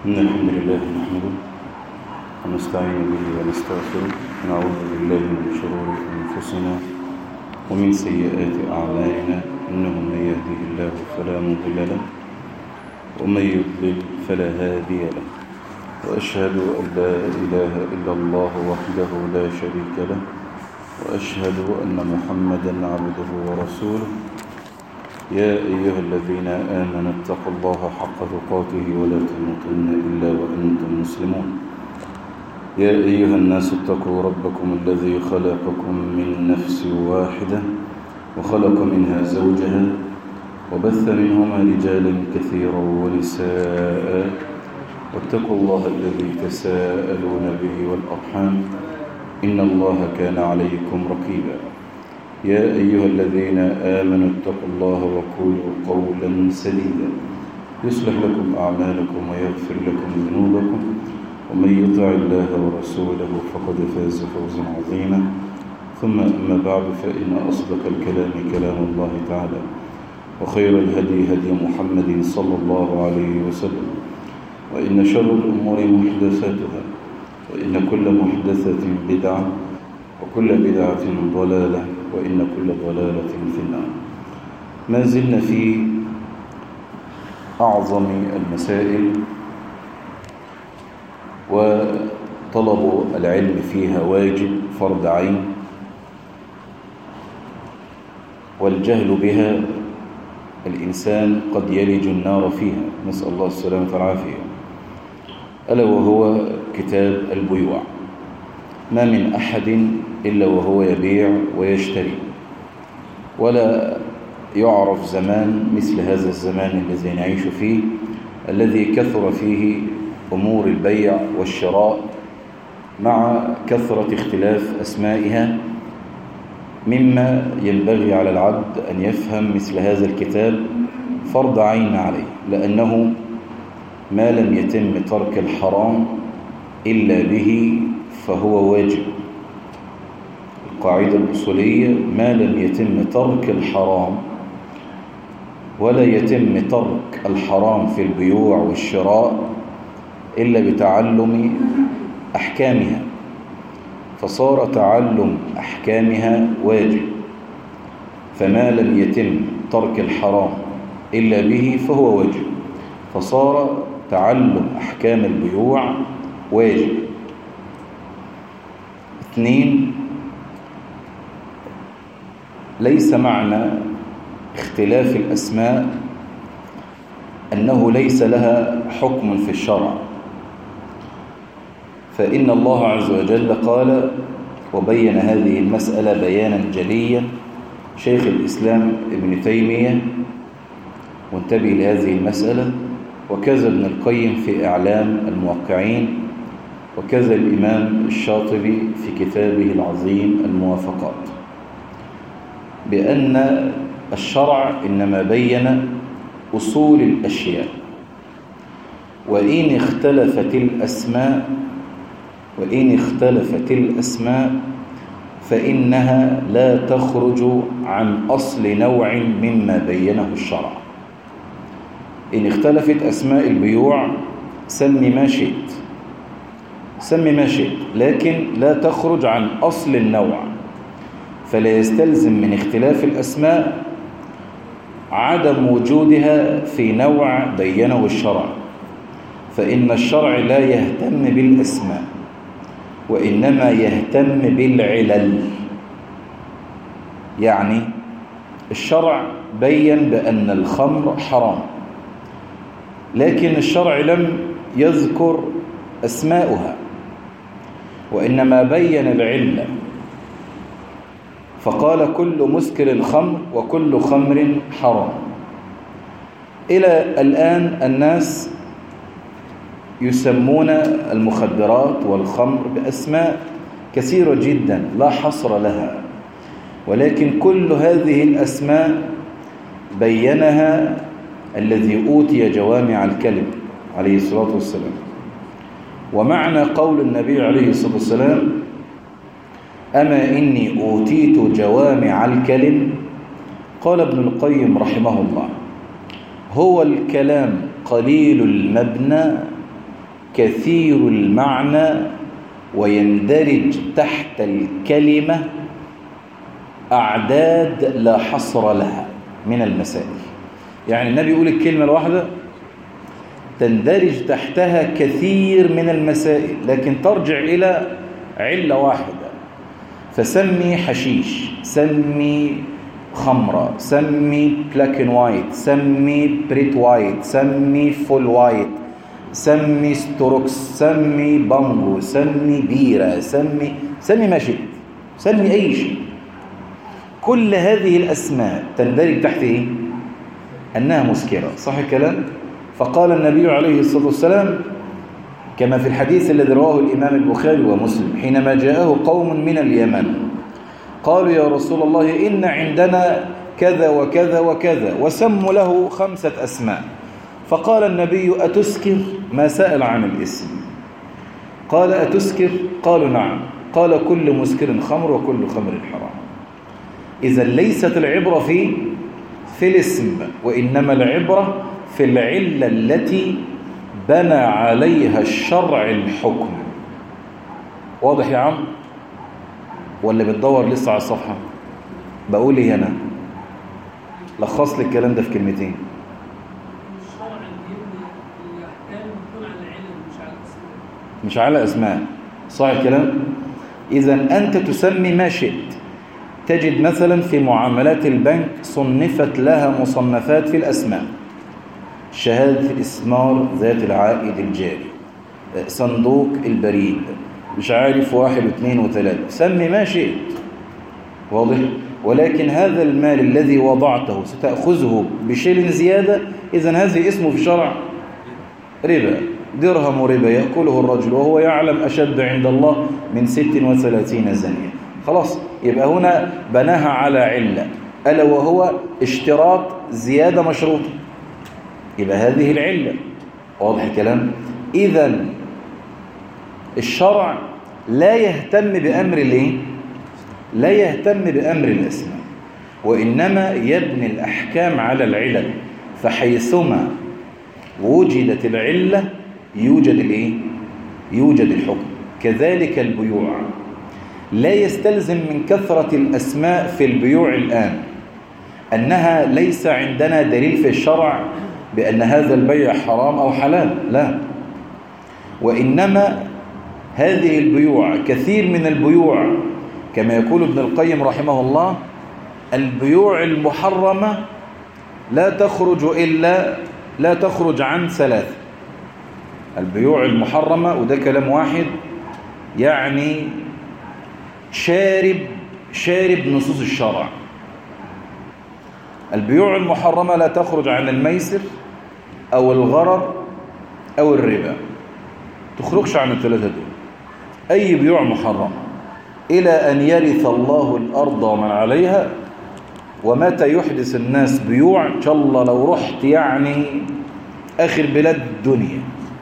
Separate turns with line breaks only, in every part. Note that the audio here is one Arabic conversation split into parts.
إن الحمد لله نحمده ونستعين به ونستغفره ونعوذ بالله من شرور أنفسنا ومن سيئات أعمالنا إنه من يهده الله فلا مضل له ومن يضلل فلا هادي له وأشهد أن لا إله إلا الله وحده لا شريك له وأشهد أن محمدا عبده ورسوله يا أيها الذين آمنوا اتقوا الله حق تقاته ولا تموتن إلا وأنتم مسلمون يا أيها الناس اتقوا ربكم الذي خلقكم من نفس واحدة وخلق منها زوجها وبث منهما رجالا كثيرا ونساء واتقوا الله الذي تساءلون به والأرحام إن الله كان عليكم رقيبا يا أيها الذين آمنوا اتقوا الله وقولوا قولا سديدا يصلح لكم أعمالكم ويغفر لكم ذنوبكم ومن يطع الله ورسوله فقد فاز فوزا عظيما ثم أما بعد فإن أصدق الكلام كلام الله تعالى وخير الهدي هدي محمد صلى الله عليه وسلم وإن شر الأمور محدثاتها وإن كل محدثة بدعة وكل بدعة ضلالة وإن كل ضلالة في النار. ما زلنا في أعظم المسائل وطلب العلم فيها واجب فرض عين، والجهل بها الإنسان قد يلج النار فيها، نسأل الله السلامة والعافية، ألا وهو كتاب البيوع. ما من أحد إلا وهو يبيع ويشتري، ولا يعرف زمان مثل هذا الزمان الذي نعيش فيه الذي كثر فيه أمور البيع والشراء مع كثرة اختلاف أسمائها، مما ينبغي على العبد أن يفهم مثل هذا الكتاب فرض عين عليه، لأنه ما لم يتم ترك الحرام إلا به فهو واجب. القاعدة الأصولية: ما لم يتم ترك الحرام ولا يتم ترك الحرام في البيوع والشراء إلا بتعلم أحكامها، فصار تعلم أحكامها واجب. فما لم يتم ترك الحرام إلا به فهو واجب، فصار تعلم أحكام البيوع واجب. 2. ليس معنى اختلاف الأسماء أنه ليس لها حكم في الشرع، فإن الله عز وجل قال وبين هذه المسألة بيانا جليا شيخ الإسلام ابن تيمية، وانتبه لهذه المسألة، وكذا ابن القيم في إعلام الموقعين، وكذا الإمام الشاطبي في كتابه العظيم الموافقات، بأن الشرع إنما بين أصول الأشياء، وإن اختلفت الأسماء فإنها لا تخرج عن أصل نوع مما بينه الشرع. إن اختلفت أسماء البيوع سمي ما شئت، لكن لا تخرج عن أصل النوع، فلا يستلزم من اختلاف الأسماء عدم وجودها في نوع بينه الشرع، فإن الشرع لا يهتم بالأسماء وإنما يهتم بالعلل. يعني الشرع بين بأن الخمر حرام، لكن الشرع لم يذكر أسماؤها، وإنما بين العلة، فقال كل مسكر خمر وكل خمر حرام. إلى الآن الناس يسمون المخدرات والخمر بأسماء كثيرة جدا لا حصر لها، ولكن كل هذه الأسماء بينها الذي أوتي جوامع الكلم عليه الصلاة والسلام. ومعنى قول النبي عليه الصلاة والسلام: أما إني أوتيت جوامع الكلم، قال ابن القيم رحمه الله: هو الكلام قليل المبنى كثير المعنى ويندرج تحت الكلمة أعداد لا حصر لها من المسائل. يعني النبي يقول الكلمة الواحدة تندرج تحتها كثير من المسائل، لكن ترجع إلى علة واحدة. فسمي حشيش، سمي خمرة، سمي بلاك اند وايت، سمي بريت وايت، سمي فول وايت، سمي ستروكس، سمي بانجو، سمي بيرة، سمي ما شئت، سمي أي شيء. كل هذه الأسماء تندرج تحت إيه؟ أنها مسكرة. صح الكلام؟ فقال النبي عليه الصلاة والسلام كما في الحديث الذي رواه الإمام البخاري ومسلم حينما جاءه قوم من اليمن قالوا يا رسول الله إن عندنا كذا وكذا وكذا، وسموا له 5 أسماء. فقال النبي أتسكر؟ ما سأل عن الاسم. قال أتسكر؟ قالوا نعم. قال كل مسكر خمر وكل خمر حرام. إذا ليست العبرة في الاسم، وإنما العبرة في العلة التي بنى عليها الشرع الحكم. واضح يا عم؟ ولا بتدور لسه على الصفحة؟ بقول ايه هنا؟ لخص لي الكلام ده في كلمتين.
الشرع الأحكام بتكون على علم
مش على أسماء. صح الكلام؟ إذا أنت تسمي ما شئت. تجد مثلا في معاملات البنك صنفت لها مصنفات في الأسماء: شهادة الإسمار ذات العائد الجاري، صندوق البريد، مش عارف 1 و2 و3، سمي ما شئت. واضح؟ ولكن هذا المال الذي وضعته ستأخذه بشيء زيادة، إذن هذه اسمه في الشرع ربا. درهم ربا يأكله الرجل وهو يعلم أشد عند الله من 36 زانية. خلاص، يبقى هنا بناها على علة، ألا وهو اشتراط زيادة مشروطة، يبقى هذه العلة. واضح الكلام؟ إذن الشرع لا يهتم بأمر الايه؟ لا يهتم بأمر الأسماء، وإنما يبني الأحكام على العلل. فحيثما وجدت العلة يوجد الايه؟ يوجد الحكم. كذلك البيوع، لا يستلزم من كثرة الأسماء في البيوع الآن أنها ليس عندنا دليل في الشرع بأن هذا البيع حرام أو حلال، لا. وإنما هذه البيوع، كثير من البيوع كما يقول ابن القيم رحمه الله: البيوع المحرمة لا تخرج عن 3. البيوع المحرمة، وده كلام واحد يعني شارب نصوص الشرع. البيوع المحرمة لا تخرج عن الميسر أو الغرر أو الربا، تخرجش عن ال3 دول. أي بيوع محرمة إلى أن يرث الله الأرض ومن عليها، ومتى يحدث الناس بيوع إن شاء الله لو رحت يعني آخر بلاد الدنيا.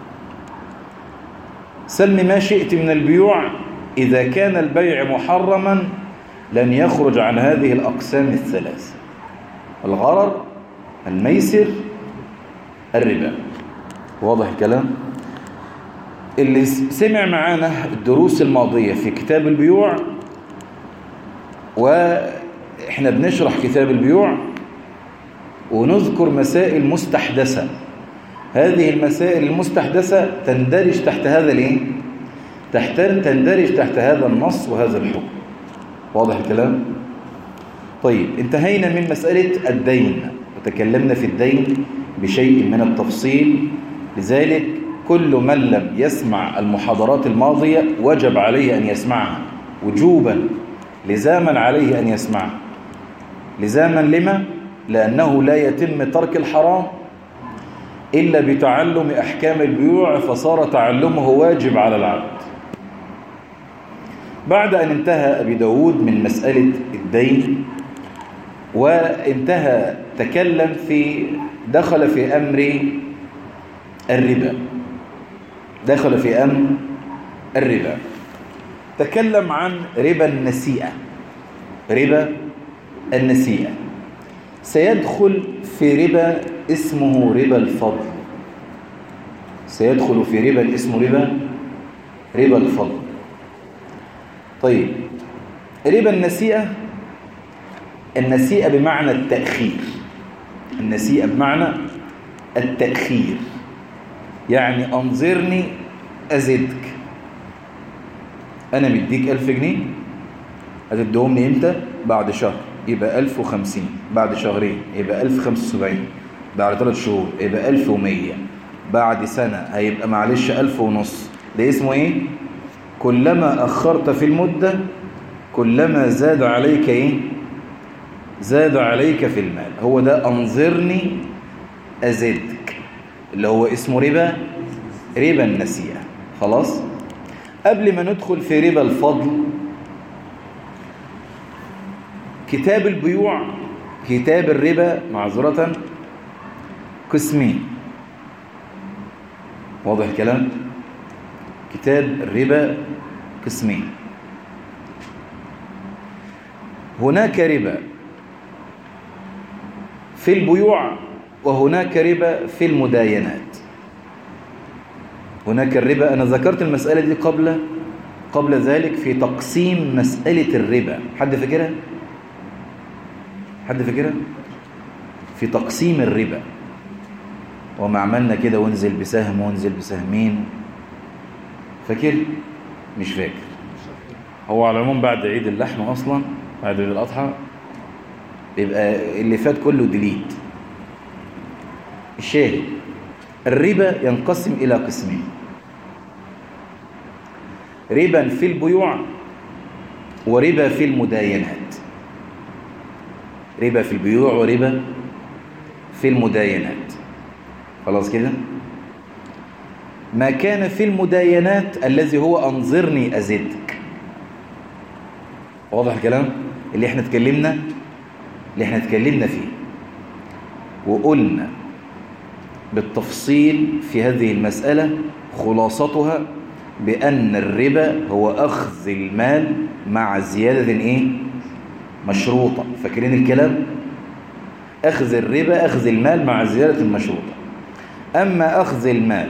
سمي ما شئت من البيوع، إذا كان البيع محرما لن يخرج عن هذه الأقسام ال3: الغرر، الميسر، الربا. واضح الكلام؟ اللي سمع معانا الدروس الماضية في كتاب البيوع، وإحنا بنشرح كتاب البيوع ونذكر مسائل مستحدثة. هذه المسائل المستحدثة تندرج تحت هذا الايه؟ تندرج تحت هذا النص وهذا الحكم. واضح الكلام؟ طيب، انتهينا من مسألة الدين وتكلمنا في الدين بشيء من التفصيل. لذلك كل من لم يسمع المحاضرات الماضية وجب عليه أن يسمعها وجوبا، لزاما عليه أن يسمعها. لزاما لما؟ لأنه لا يتم ترك الحرام إلا بتعلم أحكام البيوع، فصار تعلمه واجب على العبد. بعد أن انتهى أبي داود من مسألة الدين وانتهى تكلم دخل في أمر الربا. دخل في أمر الربا، تكلم عن ربا النسيئة. ربا النسيئة سيدخل في ربا اسمه ربا الفضل. سيدخل في ربا اسمه ربا الفضل. طيب ربا النسيئة بمعنى التأخير. النسيئة بمعنى التأخير، يعني أنظرني أزدك. أنا مديك 1000 جنيه، هتديهم لي إمتى؟ بعد شهر يبقى 1050، بعد شهرين يبقى 1075، بعد 3 شهور يبقى 1100، بعد سنة هيبقى معلش 1500. ده اسمه إيه؟ كلما أخرت في المدة كلما زاد عليك إيه؟ زاد عليك في المال. هو ده أنظرني أزدك، اللي هو اسمه ربا النسيئة. خلاص؟ قبل ما ندخل في ربا الفضل، كتاب البيوع، كتاب الربا معذرة، قسمين. واضح الكلام؟ كتاب الربا قسمين. هناك ربا في البيوع وهناك ربا في المداينات. هناك الربا، أنا ذكرت المسألة دي قبل ذلك في تقسيم مسألة الربا. حد فاكرها؟ في تقسيم الربا، وما عملنا كده وانزل بسهم وانزل بسهمين. فاكر؟ مش فاكر. هو على العموم بعد عيد اللحم أصلا، بعد عيد الأضحى، يبقى اللي فات كله ديليت. الشاهد الربا ينقسم إلى قسمين: ربا في البيوع وربا في المداينات. ربا في البيوع وربا في المداينات. خلاص كده؟ ما كان في المداينات الذي هو أنظرني أزدك. واضح الكلام؟ اللي احنا اتكلمنا فيه وقلنا بالتفصيل في هذه المسألة خلاصتها بأن الربا هو أخذ المال مع زيادة مشروطة. فاكرين الكلام؟ أخذ الربا أخذ المال مع زيادة المشروطة. أما أخذ المال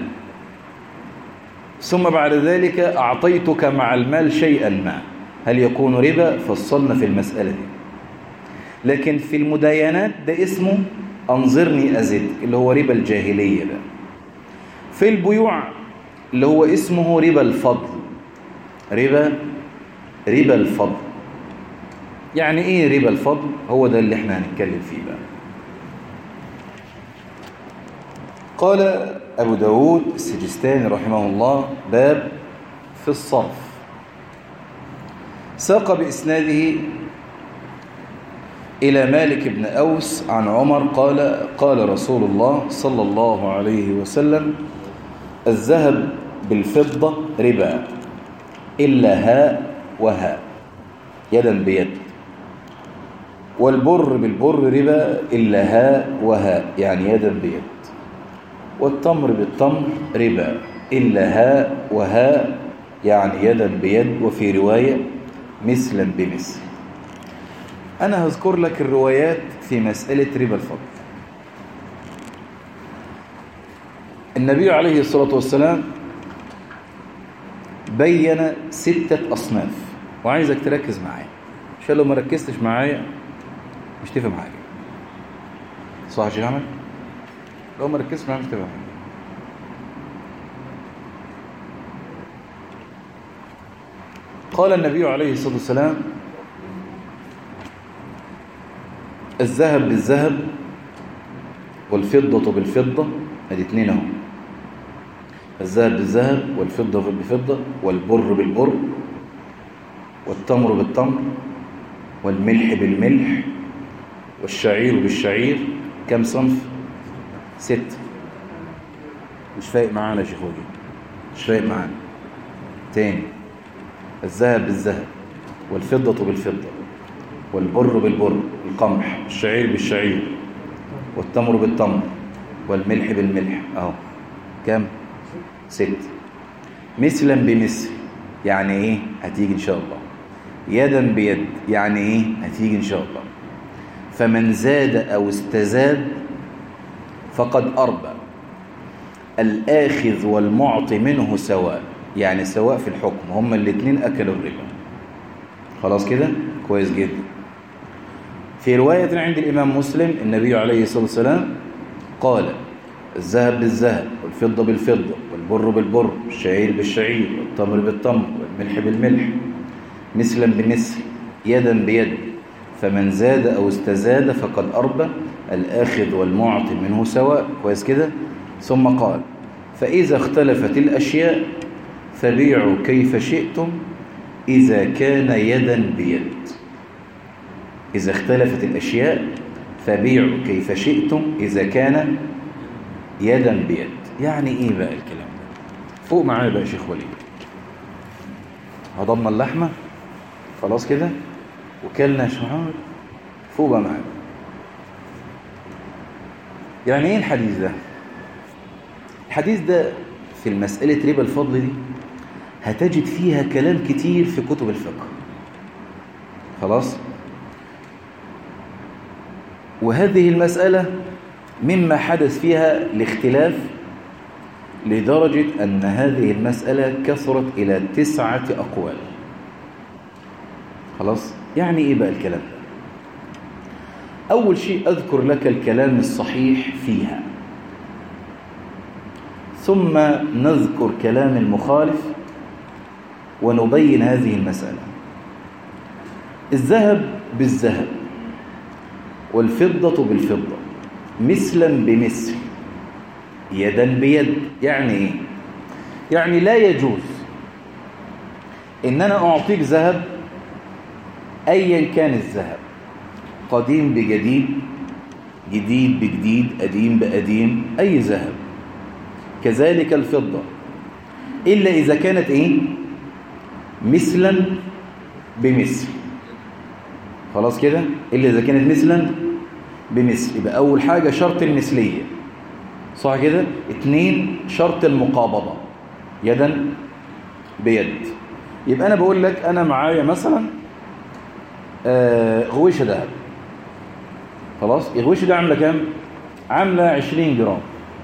ثم بعد ذلك أعطيتك مع المال شيئا ما، هل يكون ربا؟ فصلنا في المسألة دي. لكن في المداينات ده اسمه أنظرني أزد، اللي هو ربا الجاهلية ده. في البيوع اللي هو اسمه ربا الفضل. ربا الفضل يعني إيه ربا الفضل؟ هو ده اللي احنا هنتكلم فيه بقى. قال أبو داود السجستاني رحمه الله: باب في الصرف. ساق بإسناده إلى مالك بن أوس عن عمر قال: قال رسول الله صلى الله عليه وسلم: الذهب بالفضة ربا إلا هاء وهاء، يدا بيد. والبر بالبر ربا إلا هاء وهاء، يعني يدا بيد. والتمر بالتمر ربا إلا هاء وهاء، يعني يدا بيد. وفي رواية مثلا بمثل. أنا هذكر لك الروايات في مسألة ربا الفضل. النبي عليه الصلاة والسلام بين 6 أصناف، وعايزك تركز معايا عشان لو ما ركزتش معايا مش تفهم حاجة. صح يا شيخ أحمد؟ لو ما ركزتش معايا مش تفهم حاجة. قال النبي عليه الصلاة والسلام: الذهب بالذهب والفضة بالفضة. ادي 2 اهو. الذهب بالذهب والفضة بالفضة، والبر بالبر، والتمر بالتمر، والملح بالملح، والشعير بالشعير. كم صنف؟ 6. مش فايق معانا يا شيخ وجيه، مش فايق معانا. تاني: الذهب بالذهب والفضة بالفضة، والبر بالبر القمح، الشعير بالشعير، والتمر بالتمر، والملح بالملح. اهو كم؟ 6. مثلا بمثل يعني ايه؟ هتيجي ان شاء الله. يدا بيد يعني ايه؟ هتيجي ان شاء الله. فمن زاد او استزاد فقد أربى. الآخذ والمعطي منه سواء، يعني سواء في الحكم، هما الاثنين أكلوا الربا. خلاص كده كويس جدا. في رواية عند الإمام مسلم النبي عليه الصلاة والسلام قال: الذهب بالذهب والفضة بالفضة والبر بالبر والشعير بالشعير والتمر بالتمر والملح بالملح مثلا بمثل يدا بيد، فمن زاد أو استزاد فقد أربى، الآخذ والمعطي منه سواء. كويس كده. ثم قال: فإذا اختلفت الأشياء فبيعوا كيف شئتم إذا كان يدا بيد. إذا اختلفت الأشياء فبيعوا كيف شئتم إذا كان يدا بيد. يعني إيه بقى الكلام ده؟ فوق معايا بقى شيخ وليد. هضمنا اللحمة خلاص كده وكلنا شعار، فوق بقى معايا. يعني إيه الحديث ده؟ الحديث ده في المسألة ربا الفضل دي هتجد فيها كلام كتير في كتب الفقه. خلاص. وهذه المسألة مما حدث فيها الاختلاف لدرجة أن هذه المسألة كثرت إلى 9 أقوال. خلاص. يعني إيه بقى الكلام ده؟ أول شيء أذكر لك الكلام الصحيح فيها، ثم نذكر كلام المخالف ونبين هذه المسألة. الذهب بالذهب والفضة بالفضة مثلا بمثل يدا بيد. يعني إيه؟ يعني لا يجوز إن أنا أعطيك ذهب أيا كان الذهب، قديم بجديد، جديد بجديد، قديم بقديم، أي ذهب. كذلك الفضة، إلا إذا كانت إيه؟ مثلا بمثل. خلاص كده. إلا إذا كانت مثلا بمثل. يبقى أول حاجة شرط المثلية، صح كده. 2 شرط المقابضة يدا بيد. يبقى أنا بقول لك أنا معايا مثلا غويشة دهب. خلاص. الغويشة دي عاملة كام؟ عاملة 20 جرام.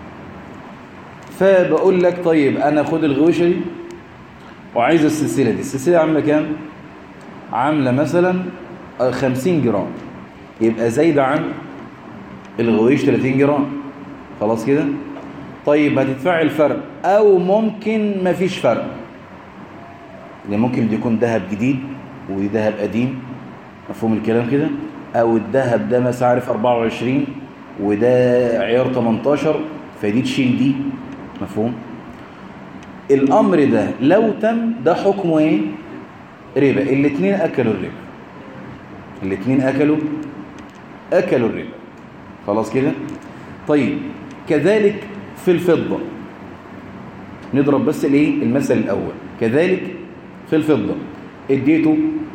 فبقول لك طيب أنا خد الغويشة دي وعايز السلسلة دي. السلسلة عاملة كام؟ عاملة مثلا 50 جرام. يبقى زايدة عن الغويش 30 جرام. خلاص كده. طيب هتدفع الفرق، أو ممكن مفيش فرق، لأن ممكن يكون ذهب جديد وذهب قديم. مفهوم الكلام كده؟ أو الذهب ده مثلا عارف 24 وده عيار 18، فدي تشيل دي. مفهوم؟ الأمر ده لو تم ده حكمه إيه؟ ربا. الاثنين أكلوا الربا. الاثنين أكلوا الربا. خلاص كده. طيب كذلك في الفضة، نضرب بس الايه المثل الأول. كذلك في الفضة اديته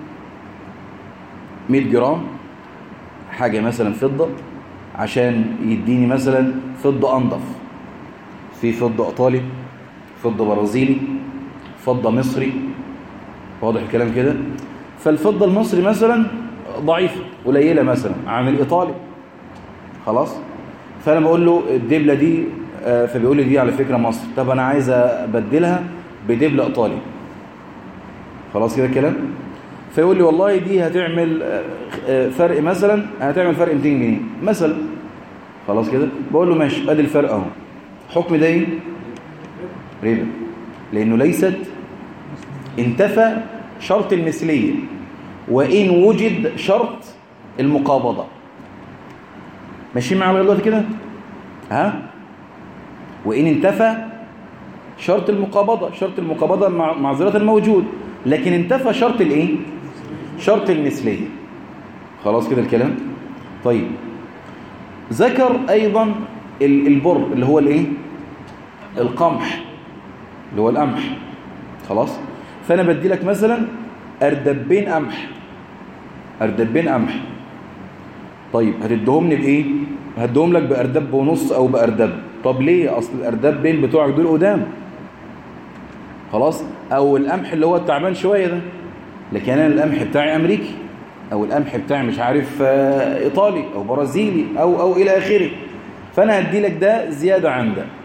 100 جرام حاجة مثلا فضة عشان يديني مثلا فضة أنضف. في فضة إيطالي، فضة برازيلي، فضة مصري. واضح الكلام كده؟ فالفضة المصري مثلا ضعيفة قليلة مثلا عن الإيطالي. خلاص. فأنا بقول له الدبلة دي، فبيقول لي دي على فكرة مصر. طب أنا عايز أبدلها بدبلة إيطالي. خلاص كده الكلام. فيقول لي والله دي هتعمل فرق مثلا، هتعمل فرق 200 جنيه مثلا. خلاص كده. بقول له ماشي، ادي الفرق اهو. حكم ده ايه؟ ربا. لانه ليست انتفى شرط المثليه، وان وجد شرط المقابضه. ماشيين معايا لغايه دلوقتي كده؟ ها؟ وان انتفى شرط المقابضه، شرط المقابضه معذره موجود، لكن انتفى شرط الايه؟ شرط المثليه. خلاص كده الكلام. طيب ذكر ايضا البر اللي هو الايه؟ القمح اللي هو القمح. خلاص. فانا بدي لك مثلا اردبين قمح، اردبين قمح. طيب هتديهم لي بايه؟ هديهم لك باردب ونص او باردب. طب ليه؟ اصل الاردبين بتوعك دول قدام. خلاص. او القمح اللي هو التعبان شويه ده، لكن انا القمح بتاعي امريكي، او القمح بتاعي مش عارف ايطالي او برازيلي او الى اخره. فانا هدي لك ده زياده عن ده.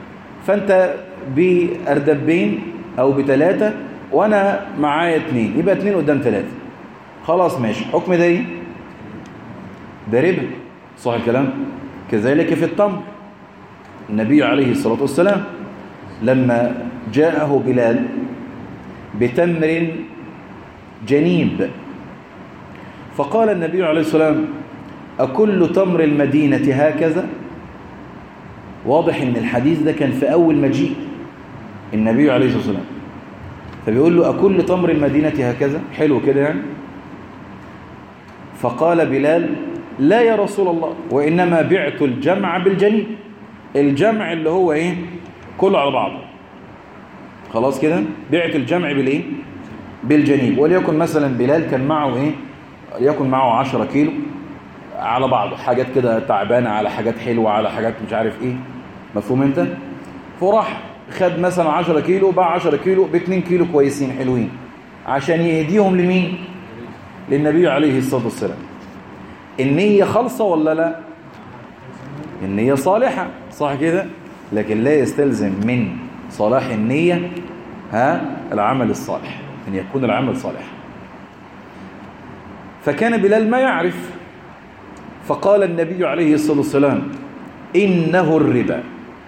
فأنت بأردبين أو ب3 وأنا معايا 2، يبقى 2 قدام 3. خلاص ماشي. حكم ده إيه؟ ده ربا، صح الكلام؟ كذلك في التمر. النبي عليه الصلاة والسلام لما جاءه بلال بتمر جنيب، فقال النبي عليه الصلاة والسلام: أكل تمر المدينة هكذا؟ واضح ان الحديث ده كان في أول مجيء النبي عليه الصلاة والسلام، فبيقول له: أكل تمر المدينة هكذا؟ حلو كده يعني. فقال بلال: لا يا رسول الله، وإنما بعت الجمع بالجنيب. الجمع اللي هو إيه؟ كله على بعضه. خلاص كده، بعت الجمع بالإيه؟ بالجنيب. وليكن مثلا بلال كان معه إيه؟ وليكن معه 10 كيلو على بعضه، حاجات كده تعبانة على حاجات حلوة على حاجات مش عارف إيه، مفهوم أنت؟ فراح خد مثلا 10 كيلو، باع 10 كيلو ب2 كيلو كويسين حلوين عشان يهديهم لمين؟ للنبي عليه الصلاة والسلام. النية خالصة ولا لا؟ النية صالحة، صح كده؟ لكن لا يستلزم من صلاح النية العمل الصالح، أن يكون العمل صالح. فكان بلال ما يعرف، فقال النبي عليه الصلاة والسلام: إنه الربا.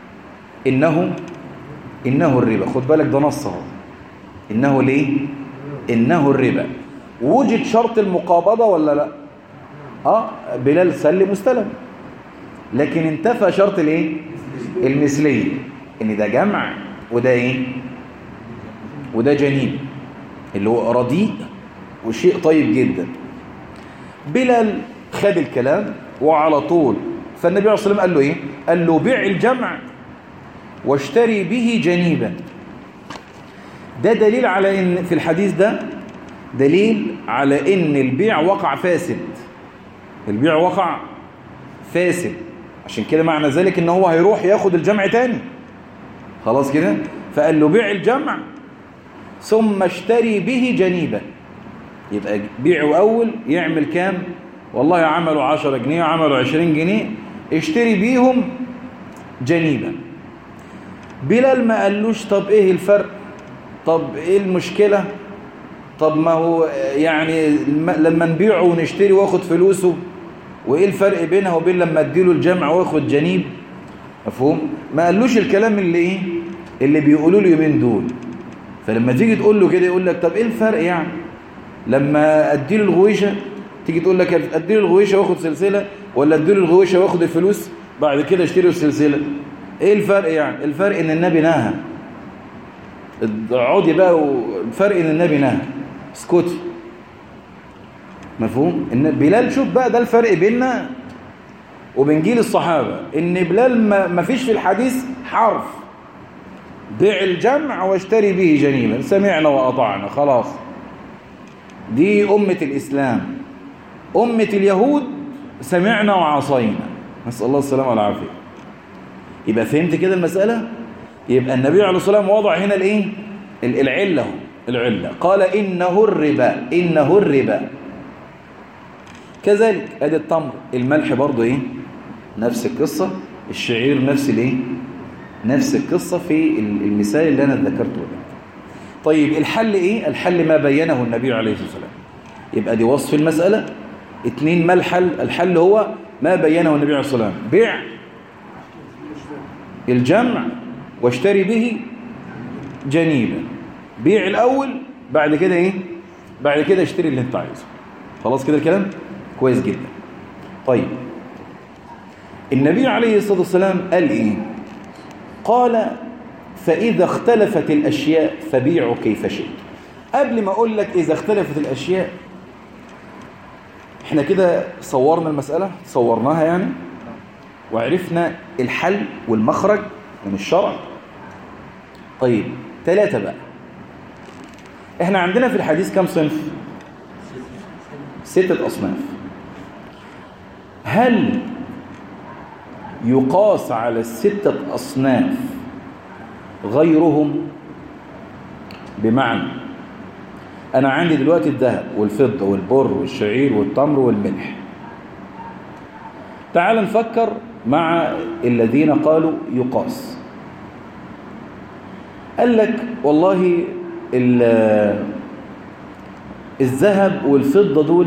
إنه الربا. خد بالك ده نصه. إنه ليه؟ إنه الربا. وجد شرط المقابضة ولا لا؟ بلال سلم واستلم، لكن انتفى شرط الايه؟ المثلية، ان ده جمع وده ايه؟ وده جنيب، اللي هو رديء وشيء طيب جدا. بلال خد الكلام وعلى طول، فالنبي عليه الصلاة والسلام قال له ايه؟ قال له: بيع الجمع واشتري به جنيبا. ده دليل على ان في الحديث ده دليل على ان البيع وقع فاسد. البيع وقع فاسد، عشان كده معنى ذلك ان هو هيروح ياخد الجمع تاني. خلاص كده، فقال له: بيع الجمع ثم اشتري به جنيبا. يبقى بيعه اول يعمل كام؟ والله عملوا 10 جنيه وعملوا 20 جنيه، اشتري بيهم جنيبا. بلال ما قالوش: طب ايه الفرق؟ طب ايه المشكلة؟ طب ما هو يعني لما نبيعه ونشتري واخد فلوسه، وايه الفرق بينها وبين لما اديله الجمع واخد جنيب؟ مفهوم؟ ما قالوش الكلام اللي ايه؟ اللي بيقولوا له يومين دول. فلما تيجي تقول له كده يقول لك: طب ايه الفرق يعني؟ لما اديله الغويشه تيجي تقول لك: اديله الغويشه واخد سلسله، ولا اديله الغويشه واخد الفلوس بعد كده اشتري السلسله؟ ايه الفرق يعني؟ الفرق ان النبي نهى. اقعدي بقى، والفرق ان النبي نهى، اسكتي. مفهوم؟ ان بلال، شوف بقى ده الفرق بيننا وبين جيل الصحابه، ان بلال ما فيش في الحديث حرف: بيع الجمع واشتري به جنيبا، سمعنا واطعنا، خلاص. دي امه الاسلام. امه اليهود سمعنا وعصينا، نسال الله السلامه والعافيه. يبقى فهمت كده المساله؟ يبقى النبي عليه الصلاه والسلام وضع هنا الايه؟ العله. قال: انه الربا. انه الربا. كذلك ادي التمر، الملح برضه ايه؟ نفس القصه. الشعير نفس الايه؟ نفس القصه في المثال اللي انا ذكرته ده. طيب الحل ايه؟ الحل ما بينه النبي عليه الصلاه والسلام. يبقى دي وصف المساله. 2، ما الحل؟ الحل هو ما بينه النبي عليه الصلاه والسلام: بيع الجمع واشتري به جنيبا. بيع الاول، بعد كده ايه؟ بعد كده اشتري اللي انت عايزه. خلاص كده الكلام كويس جدا. طيب النبي عليه الصلاة والسلام قال ايه؟ قال: فإذا اختلفت الأشياء فبيعوا كيف شئت. قبل ما أقول لك إذا اختلفت الأشياء، احنا كده صورنا المسألة، صورناها يعني، وعرفنا الحل والمخرج من الشرع. طيب 3 بقى. احنا عندنا في الحديث كم صنف؟ 6 أصناف. هل يقاس على ال6 أصناف غيرهم؟ بمعنى أنا عندي دلوقتي الذهب والفضة والبر والشعير والتمر والملح. تعال نفكر مع الذين قالوا يقاس.
قال لك والله الذهب والفضة دول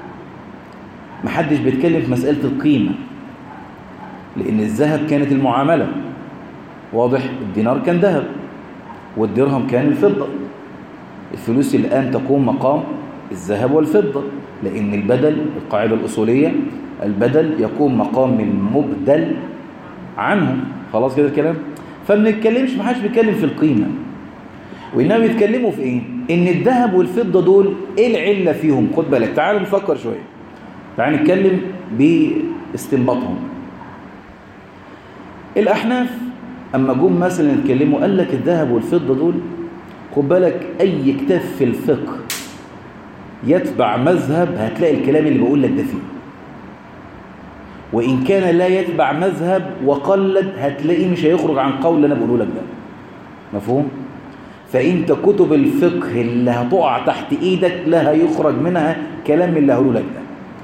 محدش بيتكلم في مسألة القيمة، لأن الذهب كانت المعاملة واضح، الدينار كان ذهب والدرهم كان الفضة. الفلوس الآن تقوم مقام الذهب والفضة، لأن البدل، القاعدة الأصولية، البدل يقوم مقام المبدل عنه. خلاص كده الكلام. فبنتكلمش، ما حدش بيتكلم في القيمة، وإنما بيتكلموا في إيه؟ إن الذهب والفضة دول إيه العلة فيهم؟ خد بالك، تعالوا نفكر شوية، تعالوا نتكلم باستنباطهم. الأحناف أما جم مثلا يتكلموا قال لك الذهب والفضة دول، خد بالك أي كتاب في الفقه يتبع مذهب هتلاقي الكلام اللي بقول لك ده فيه، وإن كان لا يتبع مذهب وقلد هتلاقيه مش هيخرج عن قول اللي أنا بقوله لك ده. مفهوم؟ فأنت كتب الفقه اللي هتقع تحت إيدك لا هيخرج منها كلام اللي هقوله لك ده.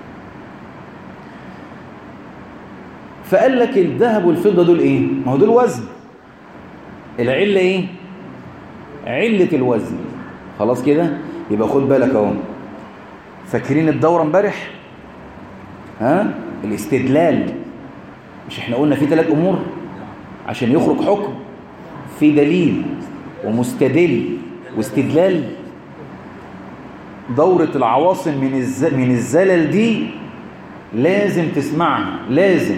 فقال لك الذهب والفضة دول إيه؟ ما هو دول وزن. العلة إيه؟ علة الوزن. خلاص كده؟ يبقى خد بالك اهو. فاكرين الدورة امبارح؟ ها؟ الاستدلال. مش احنا قلنا في 3 أمور عشان يخرج حكم؟ في دليل ومستدل واستدلال. دورة العواصم من الزلل دي لازم تسمعها، لازم.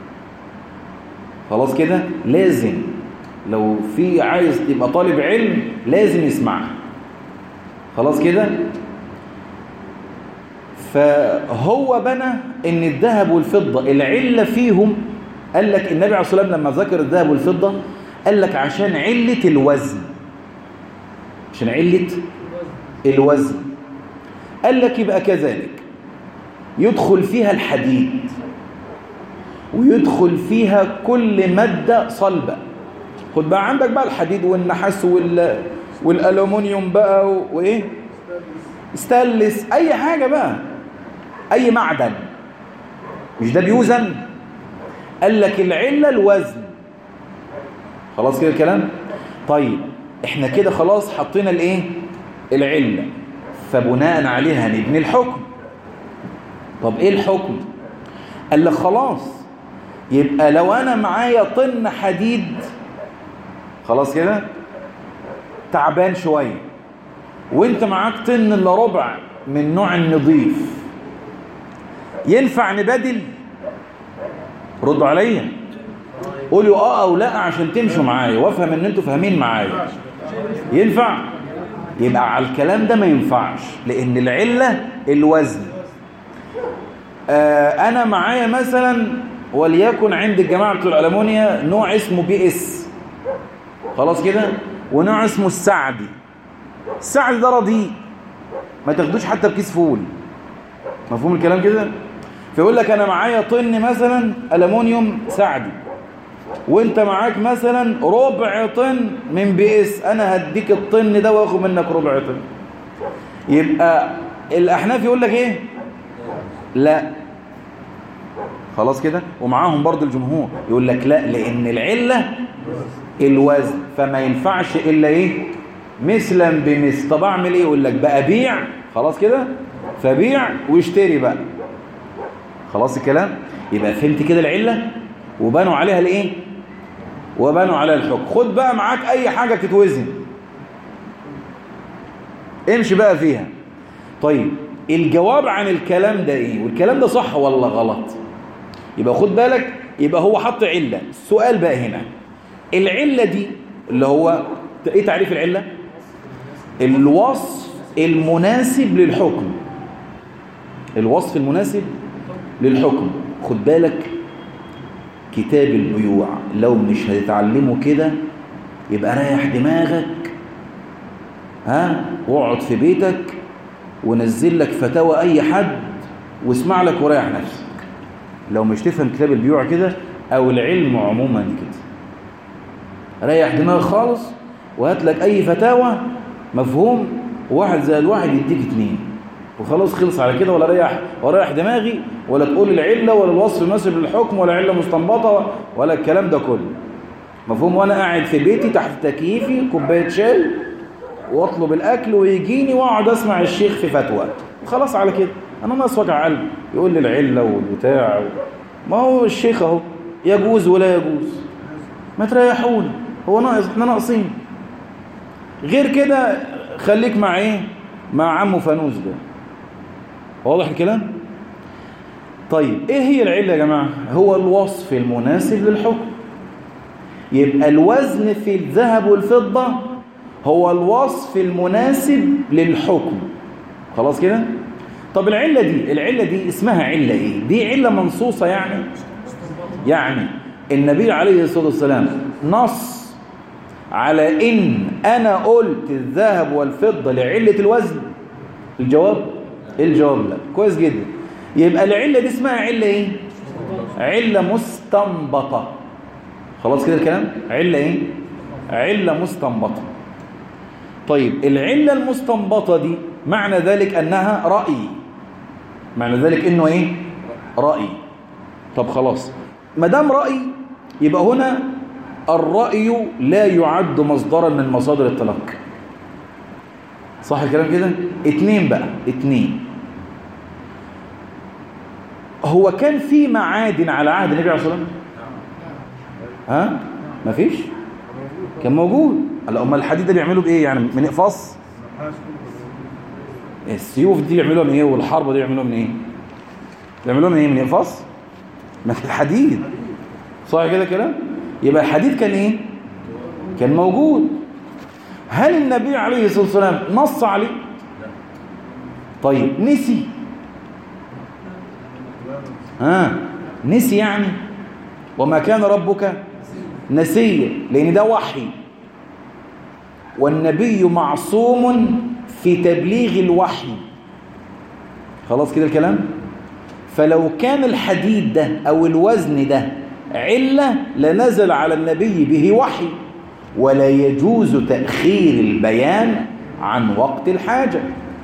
خلاص كده؟ لازم. لو في عايز يبقى طالب علم لازم يسمعها. خلاص كده؟ فهو بنى ان الذهب والفضة العلة فيهم، قال لك النبي عليه الصلاة والسلام لما ذكر الذهب والفضة قال لك عشان علة الوزن، عشان علة الوزن. قال لك يبقى كذلك يدخل فيها الحديد ويدخل فيها كل مادة صلبة. خد بقى عندك بقى الحديد والنحاس والألومنيوم بقى وإيه؟ استانلس، أي حاجة بقى، أي معدن، مش ده بيوزن؟ قال لك العلة الوزن. خلاص كده الكلام؟ طيب احنا كده خلاص حطينا الايه؟ العلة، فبناء عليها نبني الحكم. طب ايه الحكم؟ قال لك خلاص يبقى لو انا معايا طن حديد، خلاص كده تعبان شوية، وانت معاك طن الا ربع من نوع النظيف، ينفع نبادل؟ ردوا عليا، قولوا اه او لا عشان تمشوا معايا وافهم ان انتوا فاهمين معايا. ينفع؟ يبقى على الكلام ده ما ينفعش، لان العلة الوزن. انا معايا مثلا وليكن عند الجماعة بتوع الألمونيا نوع اسمه BS، خلاص كده، ونوع اسمه السعدي. السعدي ده رديء، ما تاخدوش حتى بكيس فول. مفهوم الكلام كده؟ فيقول لك انا معايا طن مثلا ألمونيوم سعدي، وانت معاك مثلا ربع طن من BS، انا هديك الطن ده واخد منك ربع طن. يبقى الأحناف يقول لك ايه؟ لا. خلاص كده؟ ومعاهم برضو الجمهور يقول لك لا، لان العلة الوزن، فما ينفعش الا ايه؟ مثلا بمثل. طب اعمل ايه؟ يقول لك بقى بيع. خلاص كده؟ فبيع واشتري بقى. خلاص الكلام؟ يبقى فهمت كده العلة وبنوا عليها الايه؟ وبنوا عليها الحكم. خد بقى معاك اي حاجة تتوزن، امشي بقى فيها. طيب الجواب عن الكلام ده ايه؟ والكلام ده صح ولا غلط؟ يبقى خد بالك، يبقى هو حط علة. السؤال بقى هنا، العلة دي اللي هو ايه تعريف العلة؟ الوصف المناسب للحكم. الوصف المناسب للحكم. خد بالك كتاب البيوع لو مش هتتعلمه كده يبقى ريح دماغك، ها، واقعد في بيتك ونزل لك فتاوى اي حد واسمع لك وريح نفسك. لو مش تفهم كتاب البيوع كده او العلم عموما كده، ريح دماغك خالص وهات لك اي فتاوى، مفهوم، 1 زائد 1 يديك 2 وخلاص، خلص على كده. ولا ريح دماغي، ولا تقول العلة ولا الوصف المناسب للحكم ولا علة مستنبطة ولا الكلام ده كله. مفهوم؟ وانا قاعد في بيتي تحت تكييفي كوبايه شاي واطلب الاكل ويجيني واقعد اسمع الشيخ في فتوى، خلاص على كده انا ناقص وجع قلب يقول لي العله والبتاع ما هو الشيخ اهو يجوز ولا يجوز، ما تريحوني، هو ناقص، احنا ناقصين غير كده؟ خليك مع ايه؟ مع عمو فانوس ده. واضح الكلام؟ طيب ايه هي العله يا جماعه؟ هو الوصف المناسب للحكم. يبقى الوزن في الذهب والفضه هو الوصف المناسب للحكم. خلاص كده؟ طب العله دي اسمها عله ايه؟ دي عله منصوصه يعني النبي عليه الصلاه والسلام نص على ان انا قلت الذهب والفضه لعله الوزن؟ الجواب لا. كويس جدا. يبقى العله دي اسمها عله ايه؟ عله مستنبطه. خلاص كده الكلام؟ عله ايه؟ عله مستنبطه. طيب العله المستنبطه دي معنى ذلك انها راي، معنى ذلك انه ايه؟ راي. طب خلاص ما دام راي يبقى هنا الرأي لا يعد مصدرا من مصادر التلقي. صح الكلام كده؟ اتنين هو كان في معادن على عهد النبي عليه الصلاة والسلام؟ ها؟ مفيش؟ كان موجود. امال الحديد ده بيعملوا بايه يعني؟ من اقفاص؟ السيوف دي بيعملوها من ايه؟ والحربة دي بيعملوها من ايه؟ بيعملوها من ايه؟ من اقفاص؟ من الحديد. صح كده كلام؟ يبقى الحديد كان ايه؟ كان موجود. هل النبي عليه الصلاة والسلام نص عليه؟ طيب نسي؟ نسي يعني؟ وما كان ربك نسيا، لأن ده وحي والنبي معصوم في تبليغ الوحي. خلاص كده الكلام؟ فلو كان الحديد ده أو الوزن ده علة لنزل على النبي به وحي، ولا يجوز تأخير البيان عن وقت الحاجة.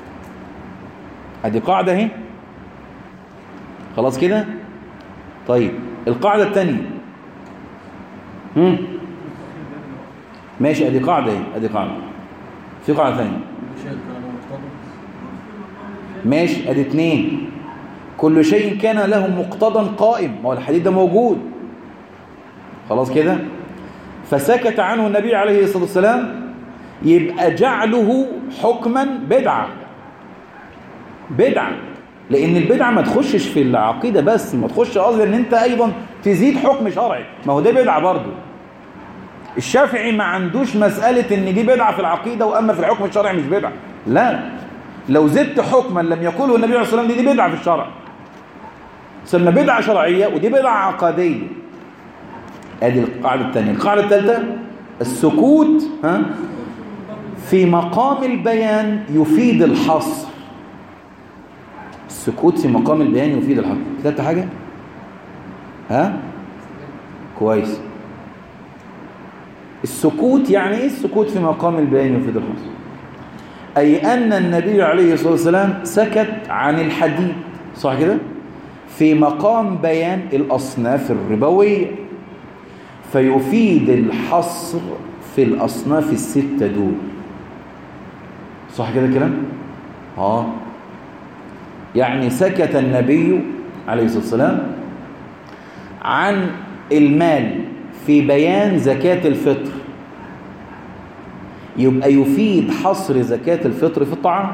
ادي قاعدة اهي. خلاص كده؟ طيب القاعدة الثانية ماشي، ادي قاعدة اهي، ادي قاعدة. في قاعدة ثانية ماشي، ادي 2. كل شيء كان له مقتضى قائم، ما هو الحديد ده موجود. خلاص كده؟ فسكت عنه النبي عليه الصلاة والسلام، يبقى جعله حكما بدعة. لأن البدعة ما تخشش في العقيدة بس، ما تخش قصدي ان انت ايضا تزيد حكم شرعي، ما هو ده بدعة برضو. الشافعي ما عندوش مسألة ان دي بدعة في العقيدة واما في الحكم الشرعي مش بدعة. لا، لو زدت حكما لم يقوله النبي عليه الصلاة والسلام دي بدعة في الشرع، سمى بدعة شرعية ودي بدعة عقدية. ادي القاعدة الثانية. القاعدة الثالثة السكوت في مقام البيان يفيد الحصر. السكوت في مقام البيان يفيد الحصر. كتبت حاجة؟ كويس. السكوت يعني ايه؟ السكوت في مقام البيان يفيد الحصر، اي ان النبي عليه الصلاة والسلام سكت عن الحديد، صح كده؟ في مقام بيان الأصناف الربوية، فيفيد الحصر في الأصناف الستة دول. صح كده الكلام؟ يعني سكت النبي عليه الصلاة والسلام عن المال في بيان زكاة الفطر، يبقى يفيد حصر زكاة الفطر في الطعام.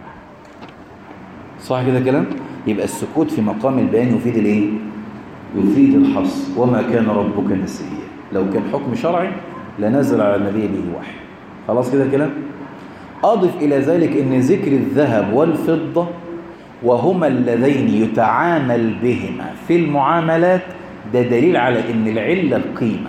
صح كده الكلام؟ يبقى السكوت في مقام البيان يفيد الايه؟ يفيد الحصر. وما كان ربك نسيا، لو كان حكم شرعي لنزل على النبي به وحي. خلاص كده الكلام؟ أضف إلى ذلك أن ذكر الذهب والفضة وهما اللذين يتعامل بهما في المعاملات ده دليل على أن العلة القيمة.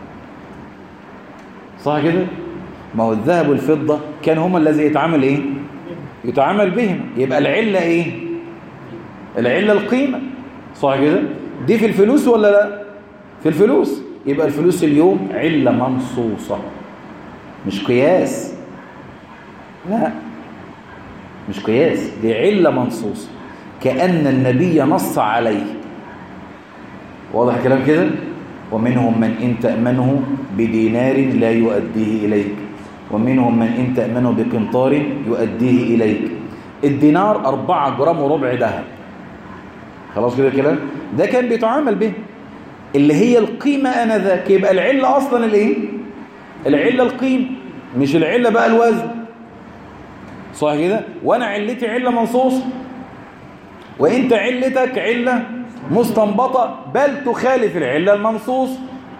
صح كده؟ ما هو الذهب والفضة كان هما الذي يتعامل ايه؟ يتعامل بهما، يبقى العلة ايه؟ العلة القيمة. صح كده؟ دي في الفلوس ولا لا؟ في الفلوس. يبقى الفلوس اليوم علة منصوصة مش قياس. لا مش قياس، دي علة منصوصة كأن النبي نص عليه. واضح الكلام كده؟ ومنهم من إن تأمنه بدينار لا يؤديه إليك، ومنهم من إن تأمنه بقنطار يؤديه إليك. الدينار 4 جرام وربع ذهب. خلاص كده الكلام ده كان بيتعامل به، اللي هي القيمة آنذاك. يبقى العلة أصلا الإيه؟ العلة القيمة، مش العلة بقى الوزن. صح كده؟ وأنا علتي علة منصوصة، وإنت علتك علة مستنبطة بل تخالف العلة المنصوصة.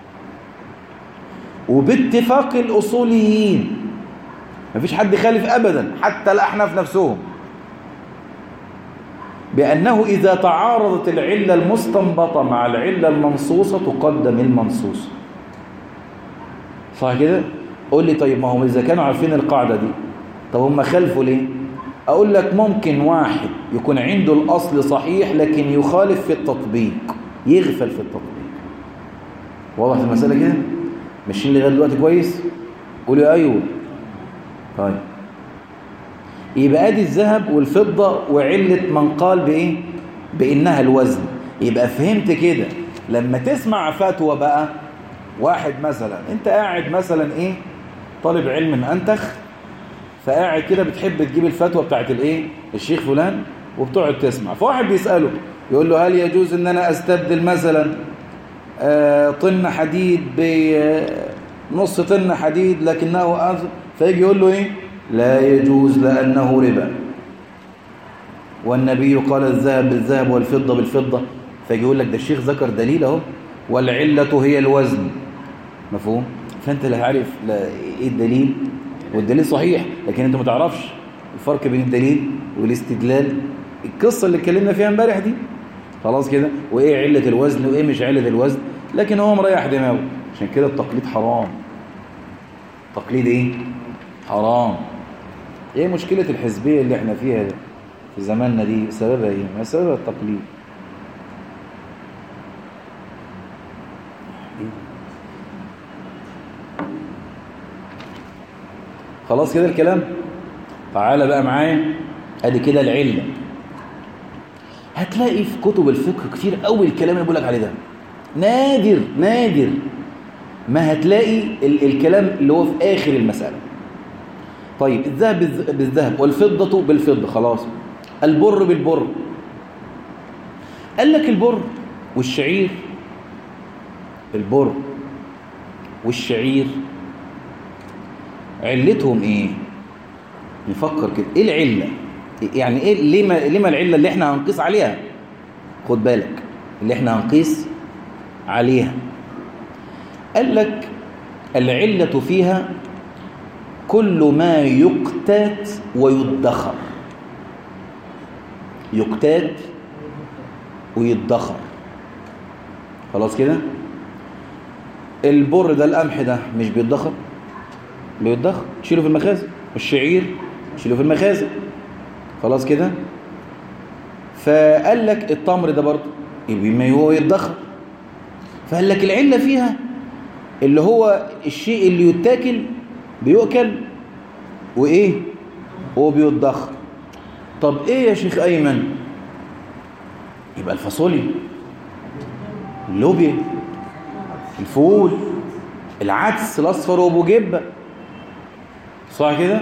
وباتفاق الأصوليين مفيش حد خالف أبدا حتى الأحناف نفسهم بأنه إذا تعارضت العلة المستنبطة مع العلة المنصوصة تقدم المنصوصة. صح كده؟ قول لي طيب ما هم إذا كانوا عارفين القاعدة دي طب هم خالفوا ليه؟ أقول لك ممكن واحد يكون عنده الأصل صحيح لكن يخالف في التطبيق، يغفل في التطبيق. واضح المسألة كده؟ ماشيين لغاية دلوقتي كويس؟ قولي أيوه. طيب يبقى ادي الذهب والفضة وعلة من قال بإيه؟ بإنها الوزن. يبقى فهمت كده لما تسمع فتوى بقى واحد مثلا انت قاعد مثلا ايه طالب علم انتخ، فقاعد كده بتحب تجيب الفتوى بتاعت الايه الشيخ فلان وبتقعد تسمع، فواحد بيسأله يقول له هل يجوز ان انا استبدل مثلا طن حديد بنص طن حديد لكنه أنظر، فيجي يقول له ايه لا يجوز لأنه ربا والنبي قال الذهب بالذهب والفضة بالفضة، فيجي يقول لك ده الشيخ ذكر دليل اهو والعلة هي الوزن. مفهوم؟ فانت لا عارف ايه الدليل، والدليل صحيح لكن انت ما تعرفش الفرق بين الدليل والاستدلال. القصة اللي اتكلمنا فيها امبارح دي خلاص كده، وايه علة الوزن وايه مش علة الوزن، لكن هو مريح دماغه. عشان كده التقليد حرام. تقليد ايه؟ حرام. ايه مشكلة الحزبية اللي احنا فيها في زماننا دي؟ سببها ايه؟ ما سببها التقليد. خلاص كده الكلام. تعالى بقى معايا ادي كده العلة. هتلاقي في كتب الفقه كتير قوي الكلام اللي بقول لك عليه ده، نادر نادر ما هتلاقي الكلام اللي هو في آخر المسألة. طيب الذهب بالذهب والفضة بالفضة، خلاص. البر بالبر، قال لك البر والشعير، البر والشعير علتهم ايه؟ نفكر كده، ايه العلة؟ يعني ايه ليه ما العلة اللي احنا هنقيس عليها؟ خد بالك اللي احنا هنقيس عليها. قال لك العلة فيها كل ما يقتات ويدخر. يقتات ويدخر، خلاص كده. البر ده القمح ده مش بيدخر؟ بيدخر، تشيله في المخازن. والشعير تشيله في المخازن، خلاص كده. فقال لك التمر ده برضه ما هو يدخر. فقال لك العلة فيها اللي هو الشيء اللي يتاكل بيؤكل وايه هو بيدخر. طب ايه يا شيخ ايمن؟ يبقى الفاصوليا، اللوبيا، الفول، العدس الاصفر وابو جبه، صح كده.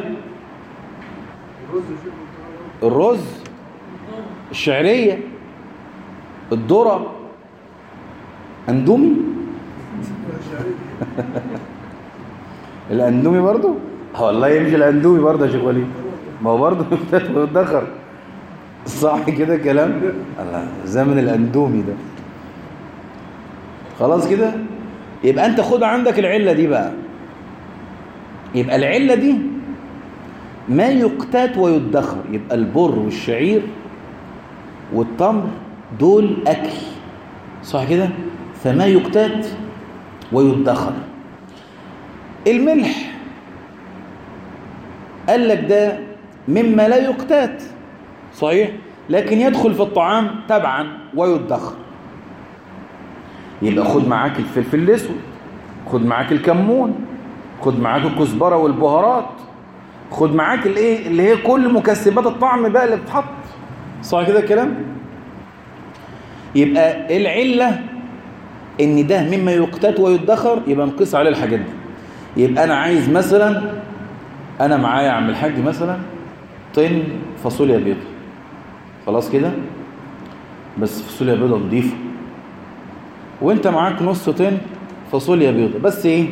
الرز، الشعريه، الذره، اندومي الاندومي برضو والله يمشي. الاندومي برضو يا شيخ وليد، ما هو برضو بيدخر، صح كده كلام. الله، زمن الاندومي ده. خلاص كده. يبقى انت خد عندك العله دي بقى. يبقى العله دي ما يقتات ويدخر. يبقى البر والشعير والتمر دول اكل، صح كده. فما يقتات ويدخر. الملح قال لك ده مما لا يقتات، صحيح، لكن يدخل في الطعام تبعا ويدخر. يبقى خد معاك الفلفل الاسود، خد معاك الكمون، خد معاك الكزبره والبهارات، خد معاك الايه اللي هي كل مكسبات الطعم بقى اللي بتحط، صح كده الكلام. يبقى العله ان ده مما يقتات ويدخر يبقى نقيس عليه الحاجات دي. يبقى انا عايز مثلا، انا معايا يا عم الحاج مثلا طن فاصوليا بيضة، خلاص كده، بس فاصوليا بيضة نضيفة، وانت معاك نص طن فاصوليا بيضة بس ايه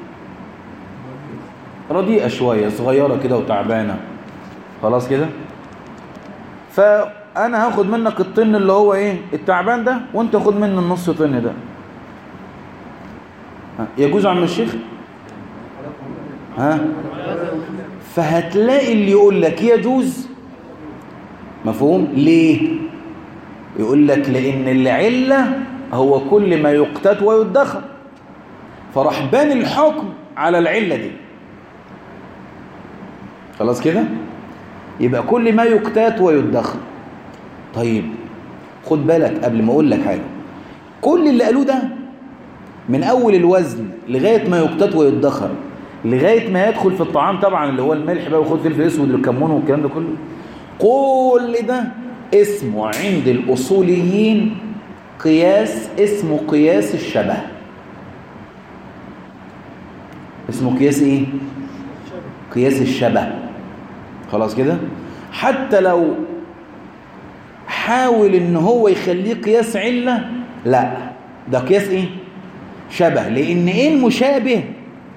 رديئة شوية صغيرة كده وتعبانة، خلاص كده، فانا هاخد منك الطن اللي هو ايه التعبان ده، وانت خد مني النص طن ده. يجوز عم الشيخ؟ ها؟ فهتلاقي اللي يقول لك يجوز، مفهوم؟ ليه؟ يقول لك لأن العلة هو كل ما يقتات ويدخر، فراح بان الحكم على العلة دي، خلاص كده؟ يبقى كل ما يقتات ويدخر. طيب خد بالك قبل ما اقول لك حاجة، كل اللي قالوه ده من أول الوزن لغاية ما يقتات ويدخر لغاية ما يدخل في الطعام طبعا اللي هو الملح بقى وخد فلفل اسود والكمون والكلام ده كله، كل ده اسمه عند الأصوليين قياس، اسمه قياس الشبه. اسمه قياس ايه؟ قياس الشبه، خلاص كده. حتى لو حاول ان هو يخليه قياس علة، لا ده قياس ايه؟ شبه. لان ايه المشابه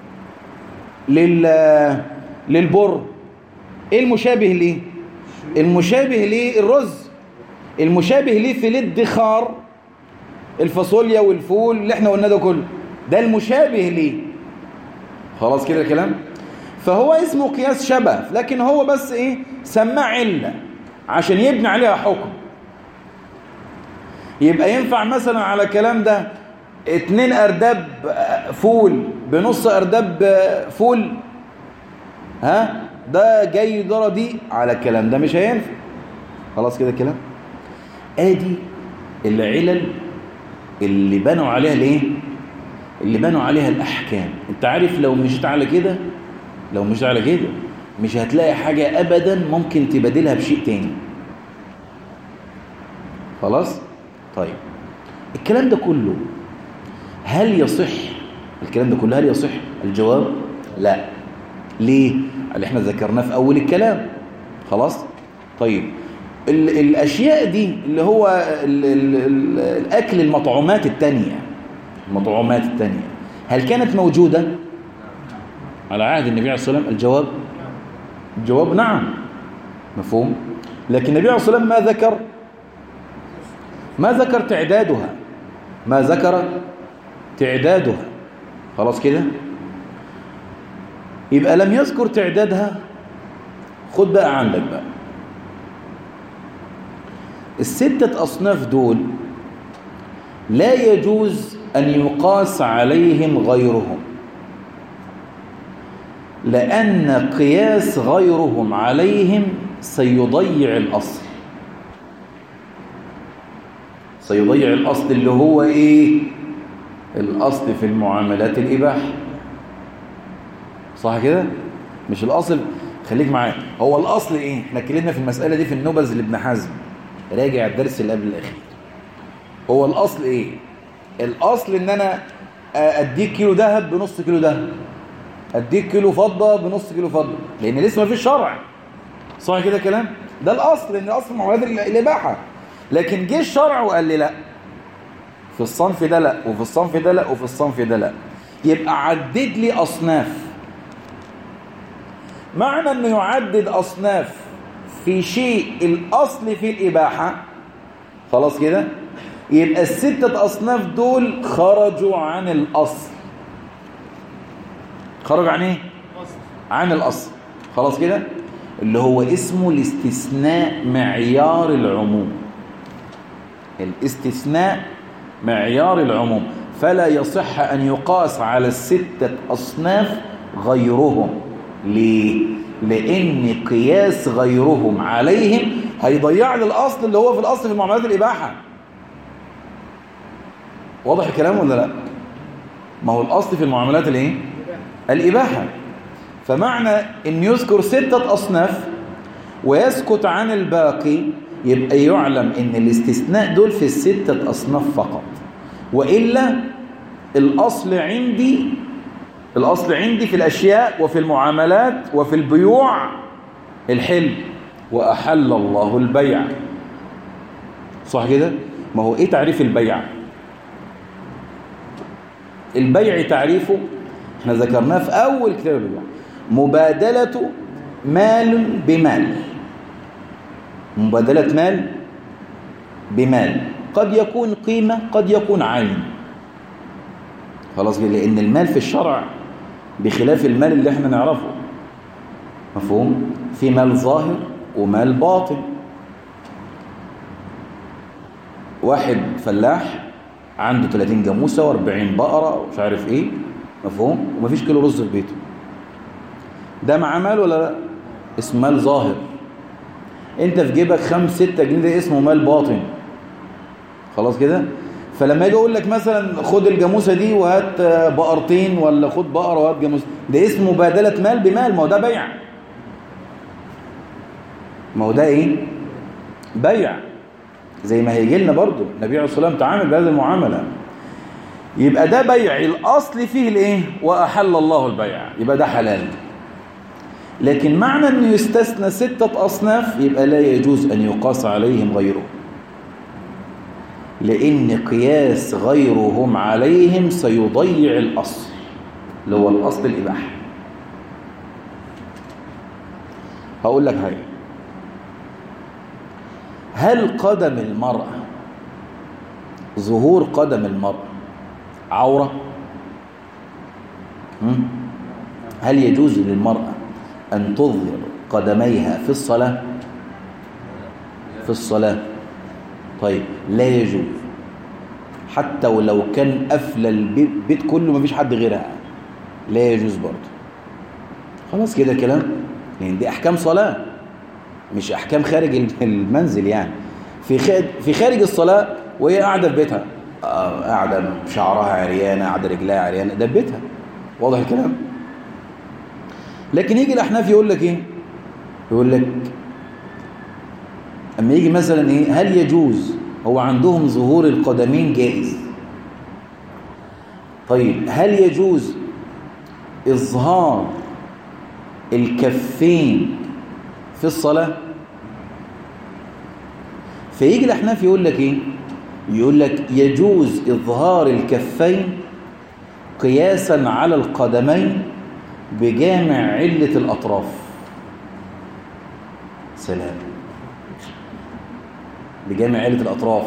للبر؟ ايه المشابه ليه؟ المشابه ليه الرز، المشابه ليه في الادخار الفاصوليا والفول اللي احنا قلنا ده كله، ده المشابه ليه، خلاص كده الكلام. فهو اسمه قياس شبه، لكن هو بس ايه سماه علة عشان يبني عليها حكم. يبقى ينفع مثلا على الكلام ده 2 أرداب فول بنص أرداب فول، ها ده جاي ده رديء، على الكلام ده مش هينفع، خلاص كده الكلام. ادي العلل اللي بنوا عليها الايه، اللي بنوا عليها الاحكام. انت عارف لو مشيت على كده، لو مشيت على كده مش هتلاقي حاجة ابدا ممكن تبدلها بشيء تاني، خلاص. طيب الكلام ده كله هل يصح؟ الكلام ده كله هل يصح؟ الجواب لا. ليه؟ اللي احنا ذكرناه في اول الكلام، خلاص. طيب الاشياء دي اللي هو الاكل، المطعومات التانية، المطعومات التانية هل كانت موجودة على عهد النبي عليه الصلاة والسلام؟ الجواب نعم، مفهوم. لكن النبي عليه الصلاة والسلام ما ذكر تعدادها، ما ذكر تعدادها، خلاص كده. يبقى لم يذكر تعدادها. خد بقى عندك بقى ال6 أصناف دول لا يجوز أن يقاس عليهم غيرهم، لأن قياس غيرهم عليهم سيضيع الأصل، سيضيع الأصل اللي هو إيه؟ الأصل في المعاملات الإباحة، صح كده؟ مش الأصل، خليك معايا، هو الأصل إيه؟ احنا اتكلمنا في المسألة دي في النبذ لابن حزم، راجع الدرس اللي قبل الأخير. هو الأصل إيه؟ الأصل إن أنا أديك كيلو ذهب بنص كيلو ذهب، أديك كيلو فضة بنص كيلو فضة، لأن لسه ما فيش شرع، صح كده كلام؟ ده الأصل، لأن أصل معاملات الإباحة. لكن جه الشرع وقال لي لا، في الصنف ده لا، وفي الصنف ده لا، وفي الصنف ده لا. يبقى عدد لي أصناف. معنى أنه يعدد أصناف في شيء الأصل في الإباحة، خلاص كده، يبقى ال6 أصناف دول خرجوا عن الأصل. خرج عن إيه؟ عن الأصل، خلاص كده، اللي هو اسمه الاستثناء معيار العموم. الاستثناء معيار العموم، فلا يصح أن يقاس على ال6 أصناف غيرهم. ليه؟ لأن قياس غيرهم عليهم هيضيع لي الأصل اللي هو في الأصل في معاملات الإباحة. واضح الكلام ولا لا؟ ما هو الأصل في المعاملات الايه؟ الإباحة. فمعنى أن يذكر 6 أصناف ويسكت عن الباقي، يبقى يعلم أن الاستثناء دول في ال6 أصناف فقط، وإلا الأصل عندي في الأشياء وفي المعاملات وفي البيوع الحل، وأحل الله البيع. صح كده؟ ما هو إيه تعريف البيع؟ البيع تعريفه احنا ذكرناه في أول كتاب البيع: مبادلة مال بمال. مبادلة مال بمال، قد يكون قيمة قد يكون عين. خلاص كده، لأن المال في الشرع بخلاف المال اللي احنا نعرفه. مفهوم؟ في مال ظاهر ومال باطن. واحد فلاح عنده 30 جاموسة و40 بقرة ومش عارف ايه، مفهوم؟ ومفيش كيلو رز في بيته. ده معاه مال ولا لا؟ اسمه مال ظاهر. انت في جيبك 5-6 جنيه، ده اسمه مال باطن. خلاص كده؟ فلما يجي يقول لك مثلا خد الجاموسة دي وهات بقرتين، ولا خد بقرة وهات جاموسة، ده اسمه مبادلة مال بمال. ما هو ده بيع. ما هو ده ايه؟ بيع. زي ما هيجي لنا برضه النبي عليه الصلاة والسلام تعامل بهذه المعاملة. يبقى ده بيع، الأصل فيه الايه؟ وأحل الله البيع، يبقى ده حلال. لكن معنى أنه يستثنى 6 أصناف يبقى لا يجوز أن يقاس عليهم غيره، لأن قياس غيرهم عليهم سيضيع الأصل اللي هو الأصل الإباحة. هقول لك حاجة: هل قدم المرأة، ظهور قدم المرأة عورة؟ هل يجوز للمرأة أن تظهر قدميها في الصلاة؟ في الصلاة. طيب، لا يجوز حتى ولو كان قفل البيت كله مفيش حد غيرها، لا يجوز برضه. خلاص كده كلام، لأن دي أحكام صلاة مش أحكام خارج المنزل. يعني في خارج الصلاة وهي قاعدة في بيتها، قاعدة شعرها عريانة، قاعدة رجلها عريانة، ده بيتها. واضح الكلام؟ لكن يجي الأحناف يقول لك إيه؟ يقول لك أما يجي مثلا إيه، هل يجوز؟ هو عندهم ظهور القدمين جائز. طيب، هل يجوز إظهار الكفين في الصلاة؟ فيجي الأحناف يقول لك إيه؟ يقول لك يجوز إظهار الكفين قياسا على القدمين بجامع علة الأطراف. سلام. بجامع علة الأطراف.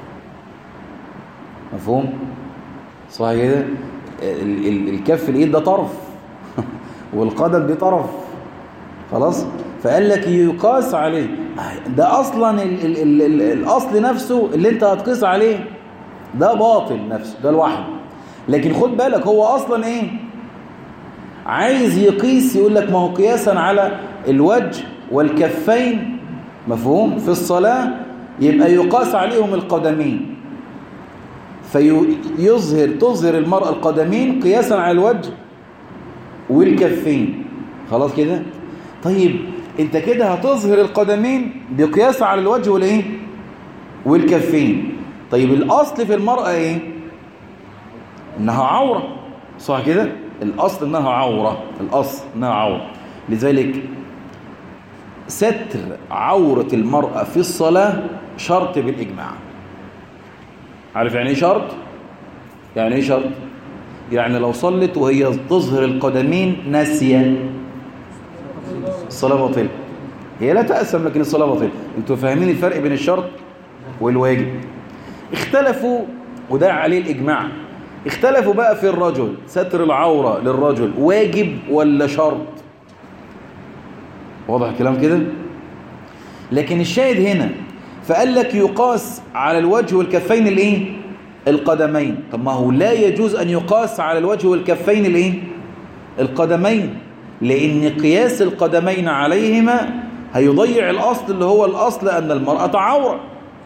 مفهوم؟ صح كده؟ الكف الإيد ده طرف والقدم دي طرف. خلاص؟ فقال لك يقاس عليه. ده أصلا الأصل نفسه اللي انت هتقيس عليه ده باطل نفسه، ده لوحده. لكن خد بالك هو أصلا إيه؟ عايز يقيس، يقول لك ما هو قياسا على الوجه والكفين، مفهوم؟ في الصلاة يبقى يقاس عليهم القدمين، تظهر المرأة القدمين قياسا على الوجه والكفين. خلاص كده؟ طيب انت كده هتظهر القدمين بقياس على الوجه والايه؟ والكفين. طيب الأصل في المرأة ايه؟ انها عورة. صح كده؟ الأصل انها عورة، الأصل انها عورة. لذلك ستر عورة المرأة في الصلاة شرط بالإجماع. عارف يعني ايه شرط؟ يعني ايه شرط؟ يعني لو صلت وهي تظهر القدمين ناسية، الصلاة باطلة. هي لا تأثم لكن الصلاة باطلة. انتوا فاهمين الفرق بين الشرط والواجب؟ اختلفوا، وده عليه الإجماع. اختلفوا بقى في الرجل، ستر العورة للرجل واجب ولا شرط؟ واضح الكلام كده؟ لكن الشاهد هنا فقال لك يقاس على الوجه والكفين الايه؟ القدمين. طب ما هو لا يجوز أن يقاس على الوجه والكفين الايه؟ القدمين، لأن قياس القدمين عليهما هيضيع الأصل اللي هو الأصل أن المرأة عورة.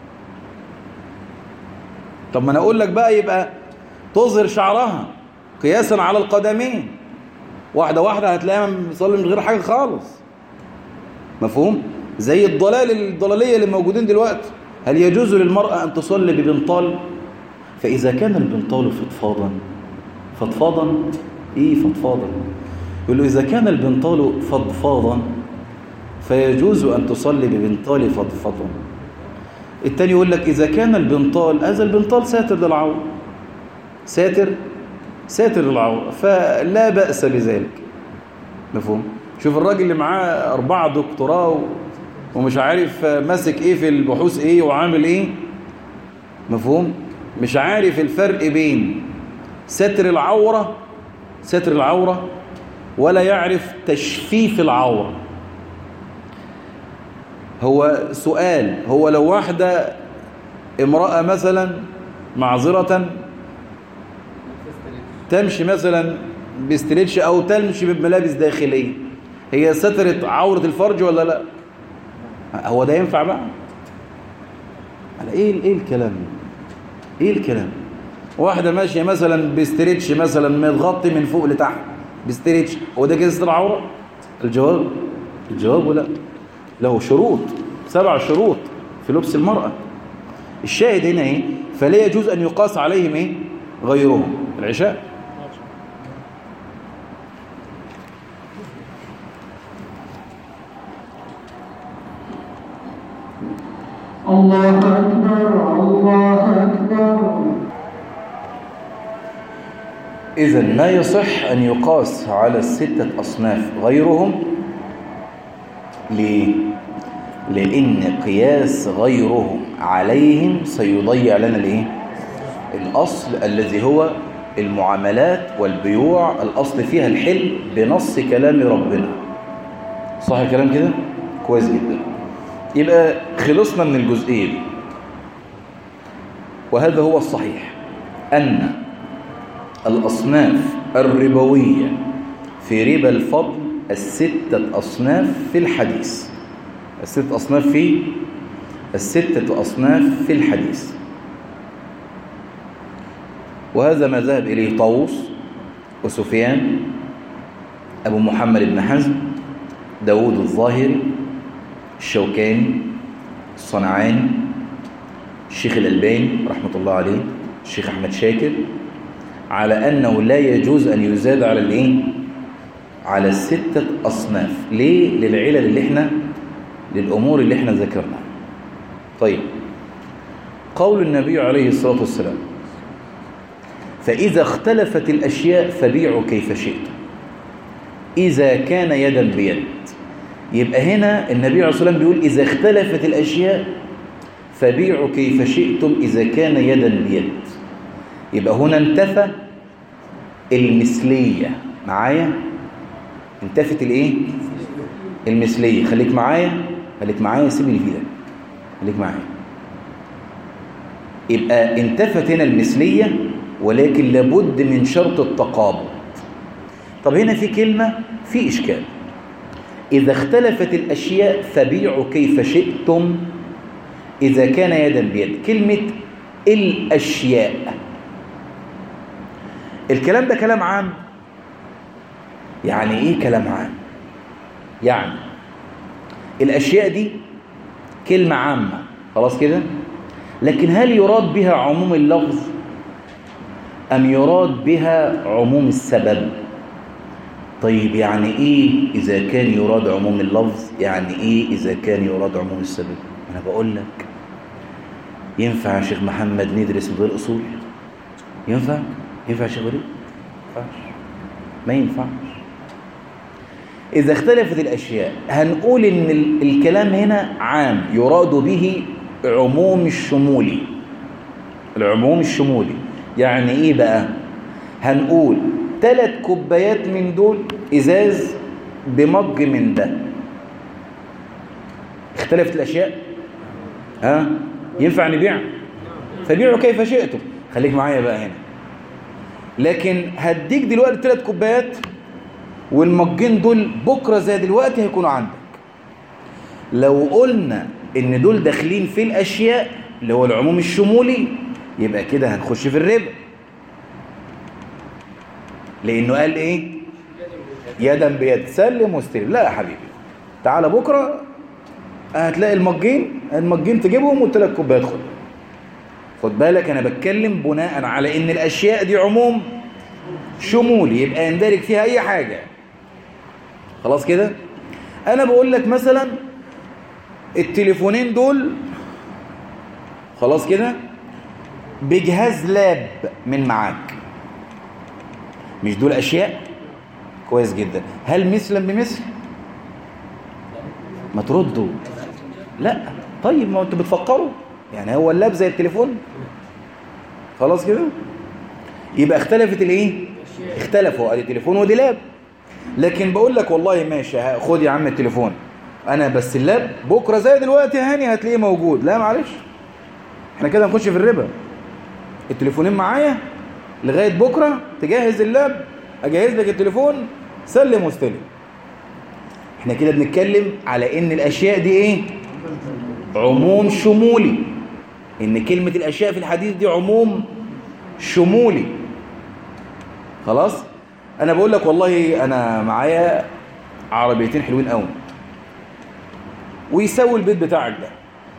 طب ما أنا أقول لك بقى يبقى تظهر شعرها قياسا على القدمين، واحدة واحدة هتلاقيها مصلي من غير حاجة خالص. مفهوم؟ زي الضلالية اللي موجودين دلوقتي. هل يجوز للمرأة أن تصلي ببنطال؟ فإذا كان البنطال فضفاضا فضفاضا. ايه فضفاضا؟ يقول له إذا كان البنطال فضفاضا فيجوز أن تصلي ببنطال فضفاضا. التاني يقول لك إذا كان البنطال، هذا البنطال ساتر للعورة، ساتر للعورة، فلا بأس بذلك. مفهوم؟ شوف الراجل اللي معاه 4 دكتوراه ومش عارف ماسك ايه في البحوث ايه وعامل ايه. مفهوم؟ مش عارف الفرق بين ستر العورة ولا يعرف تشفيف العورة. هو سؤال، هو لو واحدة امرأة مثلا معذرة تمشي مثلا باستريتش او تمشي بملابس داخلية، هي سترت عورة الفرج ولا لا؟ هو ده ينفع بقى؟ على ايه الكلام؟ ايه الكلام؟ واحدة ماشية مثلا باستريتش مثلا متغطي من فوق لتحت باستريتش، هو ده كده ستر عورة؟ الجواب ولا له شروط، 7 شروط في لبس المرأة. الشاهد هنا ايه؟ فلا يجوز ان يقاس عليهم ايه؟ غيرهم. العشاء
الله أكبر الله أكبر.
إذن ما يصح أن يقاس على 6 أصناف غيرهم. ليه؟ لأن قياس غيرهم عليهم سيضيع لنا الإيه؟ الأصل الذي هو المعاملات والبيوع، الأصل فيها الحل بنص كلام ربنا. صح الكلام كده؟ كويس جدا. يبقى خلصنا من الجزئية دي، وهذا هو الصحيح، أن الأصناف الربوية في ربا الفضل 6 أصناف في الحديث. 6 أصناف في الحديث، وهذا ما ذهب إليه طاووس وسفيان، أبو محمد بن حزم، داود الظاهري، الشوكاني، الصنعاني، الشيخ الألباني رحمة الله عليه، الشيخ أحمد شاكر، على أنه لا يجوز أن يزاد على الإيه؟ على 6 أصناف. ليه؟ للعلل للأمور اللي احنا ذكرناها. طيب، قول النبي عليه الصلاة والسلام: فإذا اختلفت الأشياء فبيعوا كيف شئتم إذا كان يدا بيد. يبقى هنا النبي عليه الصلاة والسلام بيقول إذا اختلفت الأشياء فبيعوا كيف شئتم إذا كان يدا بيد. يبقى هنا انتفى المثلية. معايا؟ انتفت الايه؟ المثلية. خليك معايا سيب اللي في ايدك، خليك معايا. يبقى انتفت هنا المثلية، ولكن لابد من شرط التقابض. طب هنا في كلمة في إشكال. إذا اختلفت الأشياء فبيعوا كيف شئتم إذا كان يدا بيد. كلمة الأشياء، الكلام ده كلام عام. يعني إيه كلام عام؟ يعني الأشياء دي كلمة عامة خلاص كده، لكن هل يراد بها عموم اللفظ أم يراد بها عموم السبب؟ طيب يعني إيه إذا كان يراد عموم اللفظ؟ يعني إيه إذا كان يراد عموم السبب؟ أنا بقول لك ينفع يا شيخ محمد ندرس من غير أصول؟ ينفع يا شيخ وليد؟ ما ينفعش. إذا اختلفت الأشياء هنقول إن الكلام هنا عام، يراد به عموم الشمولي. العموم الشمولي يعني إيه بقى؟ هنقول 3 كوبايات من دول إزاز بمج من ده. اختلفت الأشياء، ينفع نبيع؟ فبيعوا كيف شئتم. خليك معايا بقى هنا. لكن هديك دلوقتي 3 كوبايات والمجين دول بكرة زي دلوقتي هيكونوا عندك. لو قلنا ان دول داخلين في الاشياء اللي هو العموم الشمولي، يبقى كده هنخش في الربا، لانه قال ايه؟ يدا بيد، سلم واستلم. لا يا حبيبي، تعالى بكرة هتلاقي المجين تجيبهم و3 كوبايات خد بالك. انا بتكلم بناء على ان الاشياء دي عموم شمولي، يبقى يندرج فيها أي حاجة. خلاص كده. أنا بقول لك مثلا التليفونين دول خلاص كده بجهاز لاب من معاك، مش دول أشياء؟ كويس جدا. هل مثلا بمثل؟ ما تردوا لا. طيب ما انتوا بتفكروا يعني هو اللاب زي التليفون؟ خلاص كده. يبقى اختلفت الايه؟ اختلفوا، ادي تليفون ودي لاب. لكن بقول لك والله ماشي، خد يا عم التليفون انا، بس اللاب بكره زي دلوقتي هاني هتلاقيه موجود. لا معلش، احنا كده هنخش في الربا. التليفونين معايا لغايه بكره، تجهز اللاب اجهز لك التليفون، سلم واستلم. احنا كده بنتكلم على ان الاشياء دي ايه؟ عموم شمولي. ان كلمة الاشياء في الحديث دي عموم شمولي. خلاص. انا بقول لك والله انا معايا عربيتين حلوين قوي ويساوي البيت بتاعك ده.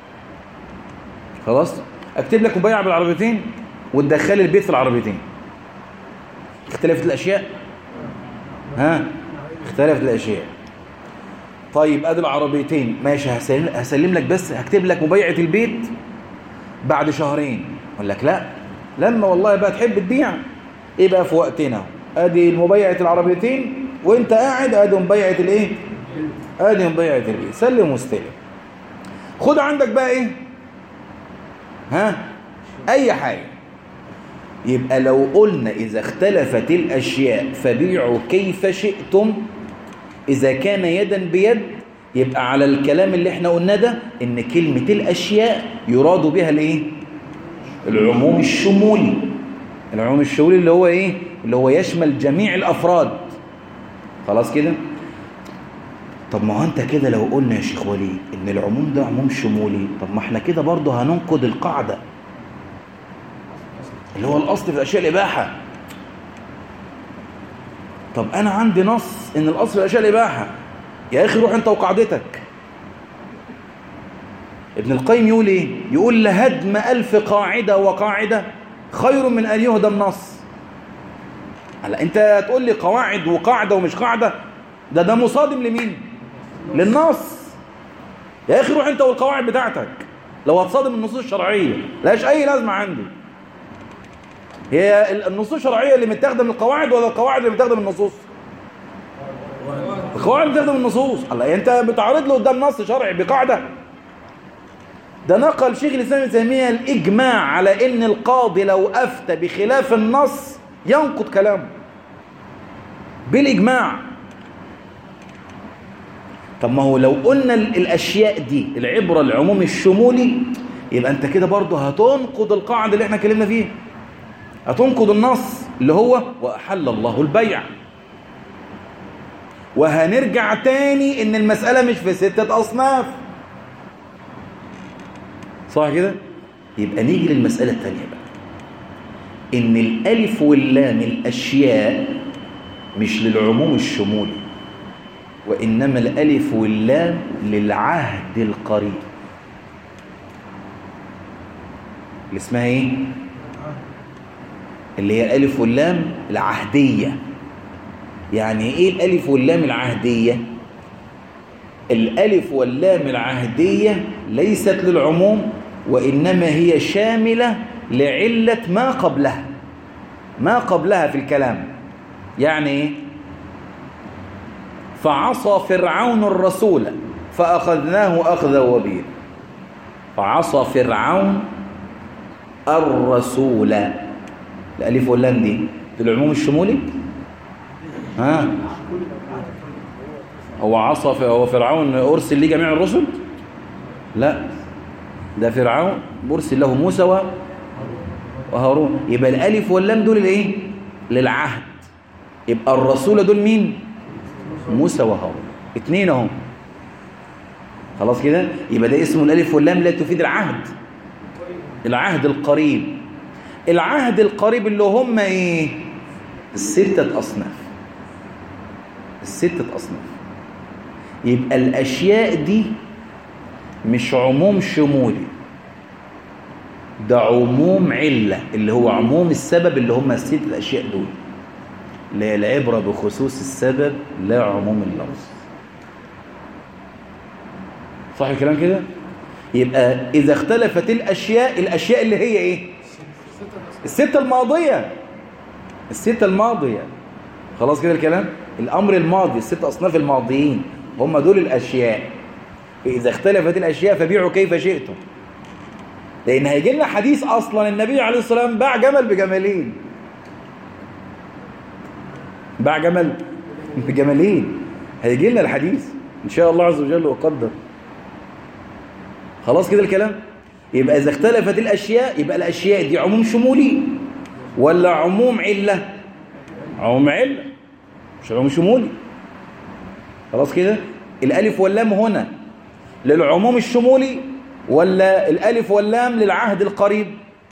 خلاص. اكتب لك مبيع بالعربيتين وتدخل البيت في العربيتين. اختلفت الاشياء؟ ها؟ اختلفت الاشياء. طيب ادي العربيتين ماشي، هسلم لك، بس هكتب لك مبيعة البيت بعد شهرين. اقول لك لا، لما والله بقى تحب تبيع ايه بقى في وقتنا. ادي مبيعة العربيتين وانت قاعد، ادي مبيعة الايه؟ ادي مبيعة البيت. سلم واستلم. خد عندك بقى ايه؟ ها؟ اي حاجة. يبقى لو قلنا اذا اختلفت الاشياء فبيعوا كيف شئتم، إذا كان يدا بيد، يبقى على الكلام اللي احنا قلنا ده إن كلمة الأشياء يراد بها الإيه؟ العموم الشمولي. العموم الشمولي اللي هو إيه؟ اللي هو يشمل جميع الأفراد. خلاص كده؟ طب ما هو أنت كده لو قلنا يا شيخ وليد إن العموم ده عموم شمولي، طب ما احنا كده برضه هننقض القاعدة اللي هو الأصل في الأشياء الإباحة. طب أنا عندي نص إن الأصل في الأشياء الإباحة. يا أخي روح أنت وقاعدتك. ابن القيم يقول إيه؟ يقول لهدم 1000 قاعدة وقاعدة خير من أن يهدم نص. هلا أنت هتقول لي قواعد وقاعدة ومش قاعدة، ده مصادم لمين؟ للنص. يا أخي روح أنت والقواعد بتاعتك. لو هتصادم النصوص الشرعية لاش أي لازمة عندي. هي النصوص الشرعية اللي متاخده من القواعد ولا القواعد اللي متاخده من النصوص؟ القواعد اللي متاخده من النصوص. الله، انت بتعرض له قدام نص شرعي بقاعده؟ ده نقل شيخ الاسلام ابن تيميه الاجماع على ان القاضي لو افتى بخلاف النص ينقض كلامه بالاجماع. طب ما هو لو قلنا الاشياء دي العبره العموم الشمولي، يبقى انت كده برضه هتنقض القاعده اللي احنا اتكلمنا فيها، هتنقض النص اللي هو وأحل الله البيع. وهنرجع تاني ان المسألة مش في 6 أصناف. صح كده؟ يبقى نيجي للمسألة الثانية بقى، ان الألف واللام الأشياء مش للعموم الشمولي، وإنما الألف واللام للعهد القريب. اللي اسمها ايه؟ اللي هي الألف واللام العهدية. يعني إيه الألف واللام العهدية؟ الألف واللام العهدية ليست للعموم، وإنما هي شاملة لعلة ما قبلها، ما قبلها في الكلام. يعني إيه؟ فعصى فرعون الرسول فأخذناه أخذا وبيلا. فعصى فرعون الرسول، الألف واللام دي للعموم الشمولي. ها؟ هو فرعون أرسل ليه جميع الرسل؟ لا، ده فرعون مرسل له موسى وهارون. يبقى الألف واللام دول الايه؟ للعهد. يبقى الرسول دول مين؟ موسى وهارون، 2 اهم. خلاص كده؟ يبقى ده اسمه الألف واللام لا تفيد العهد، العهد القريب. العهد القريب اللي هم ايه؟ 6 أصناف. 6 أصناف. يبقى الأشياء دي مش عموم شمولي، ده عموم علة اللي هو عموم السبب اللي هم ال6 الأشياء دول. لا، العبرة بخصوص السبب لا عموم اللفظ. صح الكلام كده؟ يبقى إذا اختلفت الأشياء اللي هي إيه؟ الستة الماضية. الستة الماضية. خلاص كده الكلام؟ الأمر الماضي، الستة أصناف الماضيين هم دول الأشياء. إذا اختلفت الأشياء فبيعوا كيف شئتم. لأن هيجي لنا حديث أصلا النبي عليه الصلاة والسلام باع جمل بجملين. باع جمل بجملين. هيجي لنا الحديث إن شاء الله عز وجل وقدر. خلاص كده الكلام؟ يبقى إذا اختلفت الأشياء يبقى الأشياء دي عموم شمولي ولا عموم علة؟ عموم علة مش عموم شمولي. خلاص كده؟ الألف واللام هنا للعموم الشمولي ولا الألف واللام للعهد القريب؟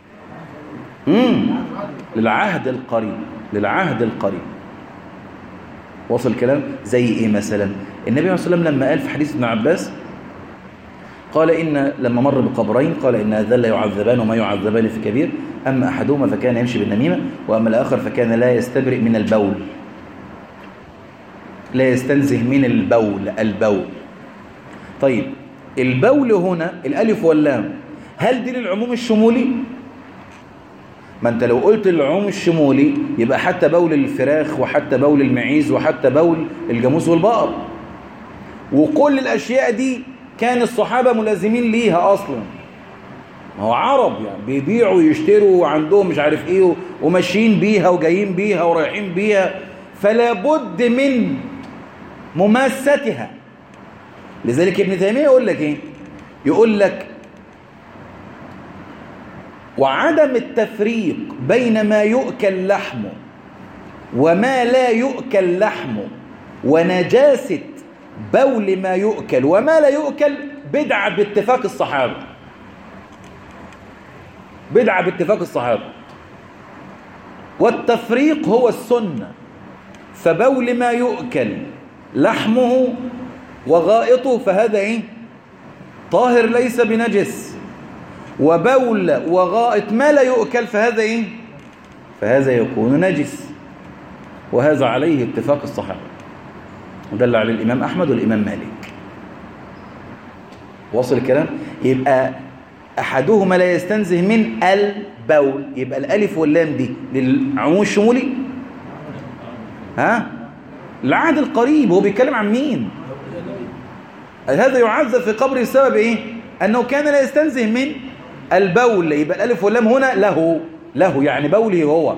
للعهد القريب. للعهد القريب. وصل الكلام؟ زي إيه مثلا؟ النبي عليه الصلاة والسلام لما قال في حديث ابن عباس قال إن لما مر بقبرين قال إن هذان لا يعذبان وما يعذبان في كبير، أما أحدهما فكان يمشي بالنميمة وأما الآخر فكان لا يستبرئ من البول، لا يستنزه من البول. طيب البول هنا الألف واللام هل دي للعموم الشمولي؟ ما أنت لو قلت العموم الشمولي يبقى حتى بول الفراخ وحتى بول المعيز وحتى بول الجاموس والبقر، وكل الأشياء دي كان الصحابة ملازمين ليها أصلا. هو عرب يعني بيبيعوا ويشتروا وعندهم مش عارف إيه وماشيين بيها وجايين بيها ورايحين بيها، فلا بد من مماستها. لذلك ابن تيمية يقول لك إيه؟ يقول لك وعدم التفريق بين ما يؤكل لحمه وما لا يؤكل لحمه ونجاسة بول ما يؤكل وما لا يؤكل بدعة باتفاق الصحابة. بدعة باتفاق الصحابة. والتفريق هو السنة. فبول ما يؤكل لحمه وغائطه فهذا ايه؟ طاهر ليس بنجس. وبول وغائط ما لا يؤكل فهذا ايه؟ فهذا يكون نجس. وهذا عليه اتفاق الصحابة ودل عليه الإمام أحمد والإمام مالك. وصل الكلام؟ يبقى أحدهما لا يستنزه من البول. يبقى الألف واللام دي للعموم الشمولي؟ ها؟ العهد القريب. هو بيتكلم عن مين؟ هذا يعذب في قبره بسبب إيه؟ أنه كان لا يستنزه من البول. يبقى الألف واللام هنا له يعني بوله هو.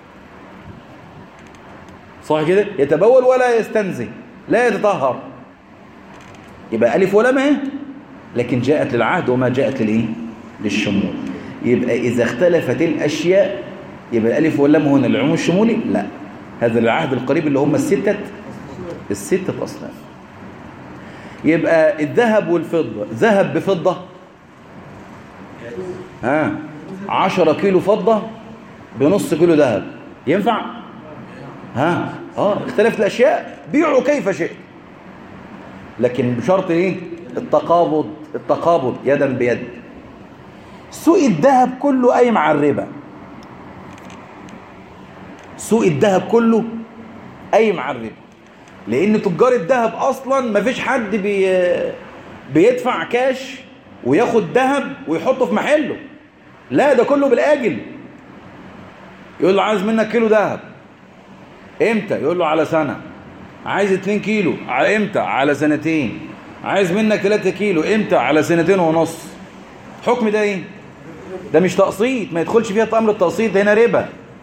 صح كده؟ يتبول ولا يستنزه، لا يتطهر. يبقى ألف ولام اهي، لكن جاءت للعهد وما جاءت للإيه؟ للشمول. يبقى إذا اختلفت الأشياء يبقى الألف واللام هنا للعموم الشمولي؟ لا، هذا للعهد القريب اللي هم الستة أصناف. يبقى الذهب والفضة، ذهب بفضة 10 كيلو فضة بنص كيلو ذهب ينفع؟ اختلفت الأشياء بيعوا كيف شئت، لكن بشرط ايه؟ التقابض يدا بيد. سوق الذهب كله قايم على الربا. سوق الذهب كله قايم على الربا، لان تجار الذهب اصلا ما فيش حد بيدفع كاش وياخد ذهب ويحطه في محله. لا، ده كله بالاجل. يقول له عايز منك كيلو ذهب، امتى؟ يقول له على سنة. عايز 2 كيلو، امتى؟ على 2 سنين. عايز منك 3 كيلو، امتى؟ على 2.5 سنين. حكم ده ايه؟ ده مش تقسيط، ما يدخلش فيها امر التقسيط. هنا ربا.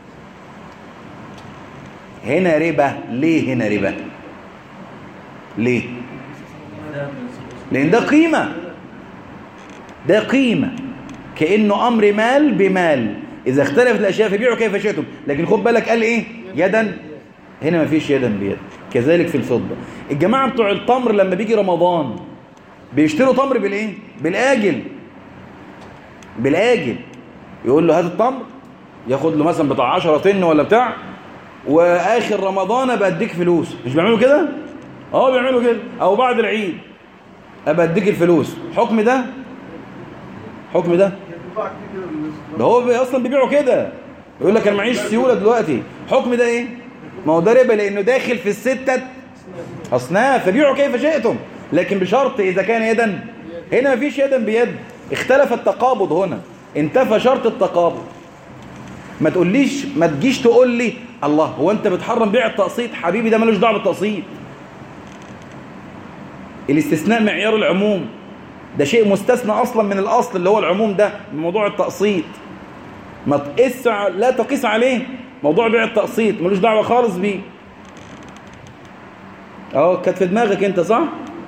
هنا ربا. ليه هنا ربا؟ ليه؟ لان ده قيمة. ده قيمة كأنه امر مال بمال. اذا اختلفت الاشياء فبيعوا كيف شئتم. لكن خد بالك قال ايه؟ يدا. هنا ما فيش يدا بيد. كذلك في الفضة. الجماعة بتوع التمر لما بيجي رمضان بيشتروا تمر بالايه؟ بالاجل. يقول له هات التمر، ياخد له مثلا بتاع 10 طن ولا بتاع، واخر رمضان ابقى اديك فلوس. مش بيعملوا كده؟ بيعملوا كده. او بعد العيد ابقى اديك الفلوس. حكم ده ده هو اصلا بيبيعوا كده. يقول لك انا معيش سيوله دلوقتي. حكم ده ايه؟ ما هو ده ربا لأنه داخل في الستة أصناف، فبيعوا كيف شئتم، لكن بشرط إذا كان يدا. هنا مفيش يدا بيد، اختلف التقابض هنا، انتفى شرط التقابض. ما تقوليش، ما تجيش تقول لي الله هو أنت بتحرم بيع التقسيط. حبيبي ده ملوش دعوه بالتقسيط. الاستثناء معيار العموم، ده شيء مستثنى أصلا من الأصل اللي هو العموم ده من موضوع التقسيط. ما تقيس، لا تقيس عليه موضوع بيع التقسيط، ملوش دعوه خالص بيه. كانت في دماغك انت صح؟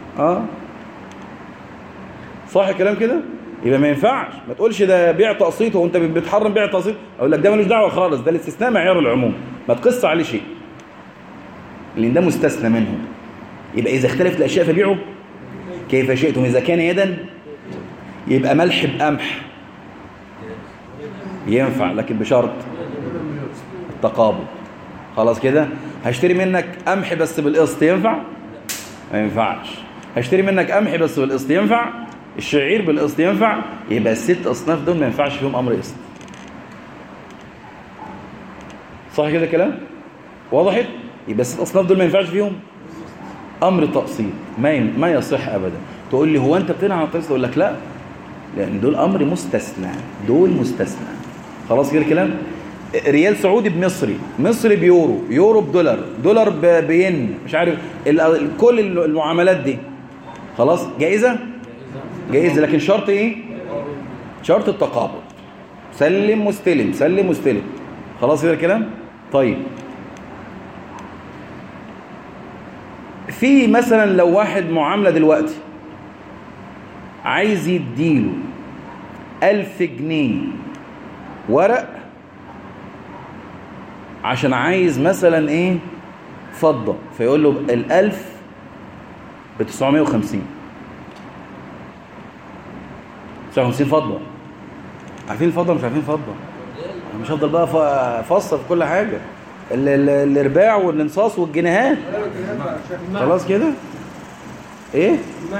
صح الكلام كده؟ يبقى ما ينفعش ما تقولش ده بيع تقسيط وانت بتحرم بيع تقسيط. اقول لك ده ملوش دعوه خالص، ده الاستثناء معيار العموم، ما تقص عليه شيء لان ده مستثنى منه. يبقى اذا اختلفت الاشياء فبيعوا كيف شئتم. اذا كان يدا يبقى ملح بقمح ينفع، لكن بشرط التقابض. خلاص كده. هشتري منك قمح بس بالقسط ينفع؟ ما ينفعش. هشتري منك قمح بس بالقسط ينفع؟ الشعير بالقسط ينفع؟ يبقى الست أصناف دول ما ينفعش فيهم أمر قسط. صح كده كلام؟ وضحت؟ يبقى الست أصناف دول ما ينفعش فيهم أمر تقسيط، ما يصح أبدا. تقول لي هو أنت بتنهى عن التقسيط؟ أقول لك لا، لأن دول أمر مستثنى، دول مستثنى. خلاص كده الكلام؟ ريال سعودي بمصري، مصري بيورو، يورو بدولار، دولار بين، مش عارف كل المعاملات دي خلاص جائزة؟ جائزة، لكن شرط ايه؟ شرط التقابض. سلم مستلم، سلم مستلم. خلاص كده الكلام؟ طيب في مثلا لو واحد معاملة دلوقتي عايز يديله 1000 جنيه ورق عشان عايز مثلا ايه فضة، فيقول له 1000 ب950 950 فضة. عارفين الفضة مش عارفين فضة؟ انا مش هفضل بقى فصل في كل حاجة، الارباع والانصاص والجنيهات. خلاص كده ايه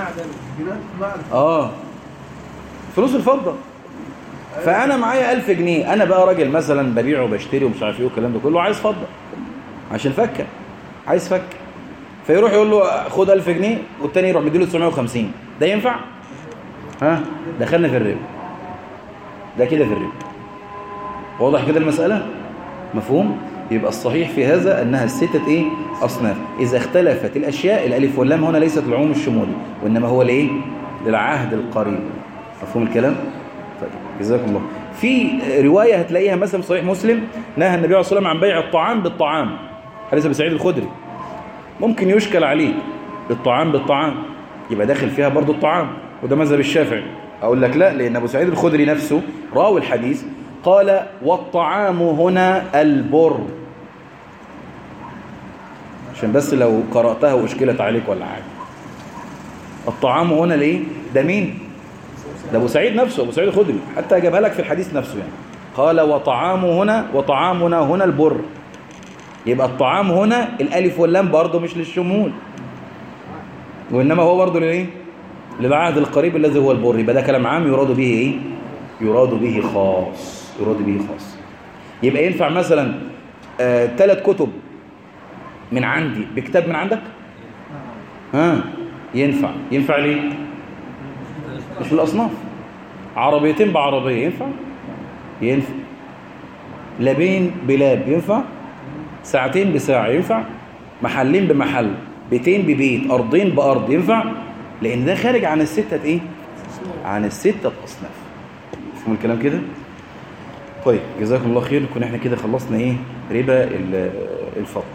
فلوس الفضة. فانا معايا 1000 جنيه، انا بقى راجل مثلا ببيع وبشتري ومش عارف ايه والكلام ده كله، عايز فضة عشان فكه، عايز فك. فيروح يقول له خد 1000 جنيه والتاني يروح مديله 950. ده ينفع؟ دخلنا في الربا، ده كده في الربا. واضح كده المسألة؟ مفهوم؟ يبقى الصحيح في هذا أنها الستة إيه؟ أصناف. إذا اختلفت الأشياء، الألف واللام هنا ليست العموم الشمولي، وإنما هو لإيه؟ للعهد القريب. مفهوم الكلام؟ طيب جزاكم الله. في رواية هتلاقيها مثلا صحيح مسلم، نهى النبي عليه الصلاة والسلام عن بيع الطعام بالطعام، حديث أبي سعيد الخدري. ممكن يشكل عليه الطعام بالطعام، يبقى داخل فيها برضو الطعام، وده مذهب الشافعي. أقول لك لا، لأن أبو سعيد الخدري نفسه راوي الحديث قال والطعام هنا البر، عشان بس لو قرأتها واشكلت عليك ولا حاجة. الطعام هنا ليه؟ ده مين؟ ده أبو سعيد نفسه، أبو سعيد الخدري، حتى جابها لك في الحديث نفسه يعني. قال وطعامنا هنا البر. يبقى الطعام هنا الألف واللام برضه مش للشمول، وإنما هو برضه لإيه؟ للعهد القريب الذي هو البر. يبقى ده كلام عام يراد به إيه؟ يراد به خاص، يراد به خاص. يبقى ينفع مثلا 3 كتب من عندي بكتاب من عندك؟ ينفع ليه؟ مش الأصناف. عربيتين بعربية ينفع. لابين بلاب ينفع. ساعتين بساعة ينفع. محلين بمحل، بيتين ببيت، أرضين بأرض ينفع، لأن ده خارج عن الستة إيه؟ عن الستة أصناف. فهم الكلام كده؟ طيب جزاكم الله خير. نكون احنا كده خلصنا إيه؟ ربا الفضل.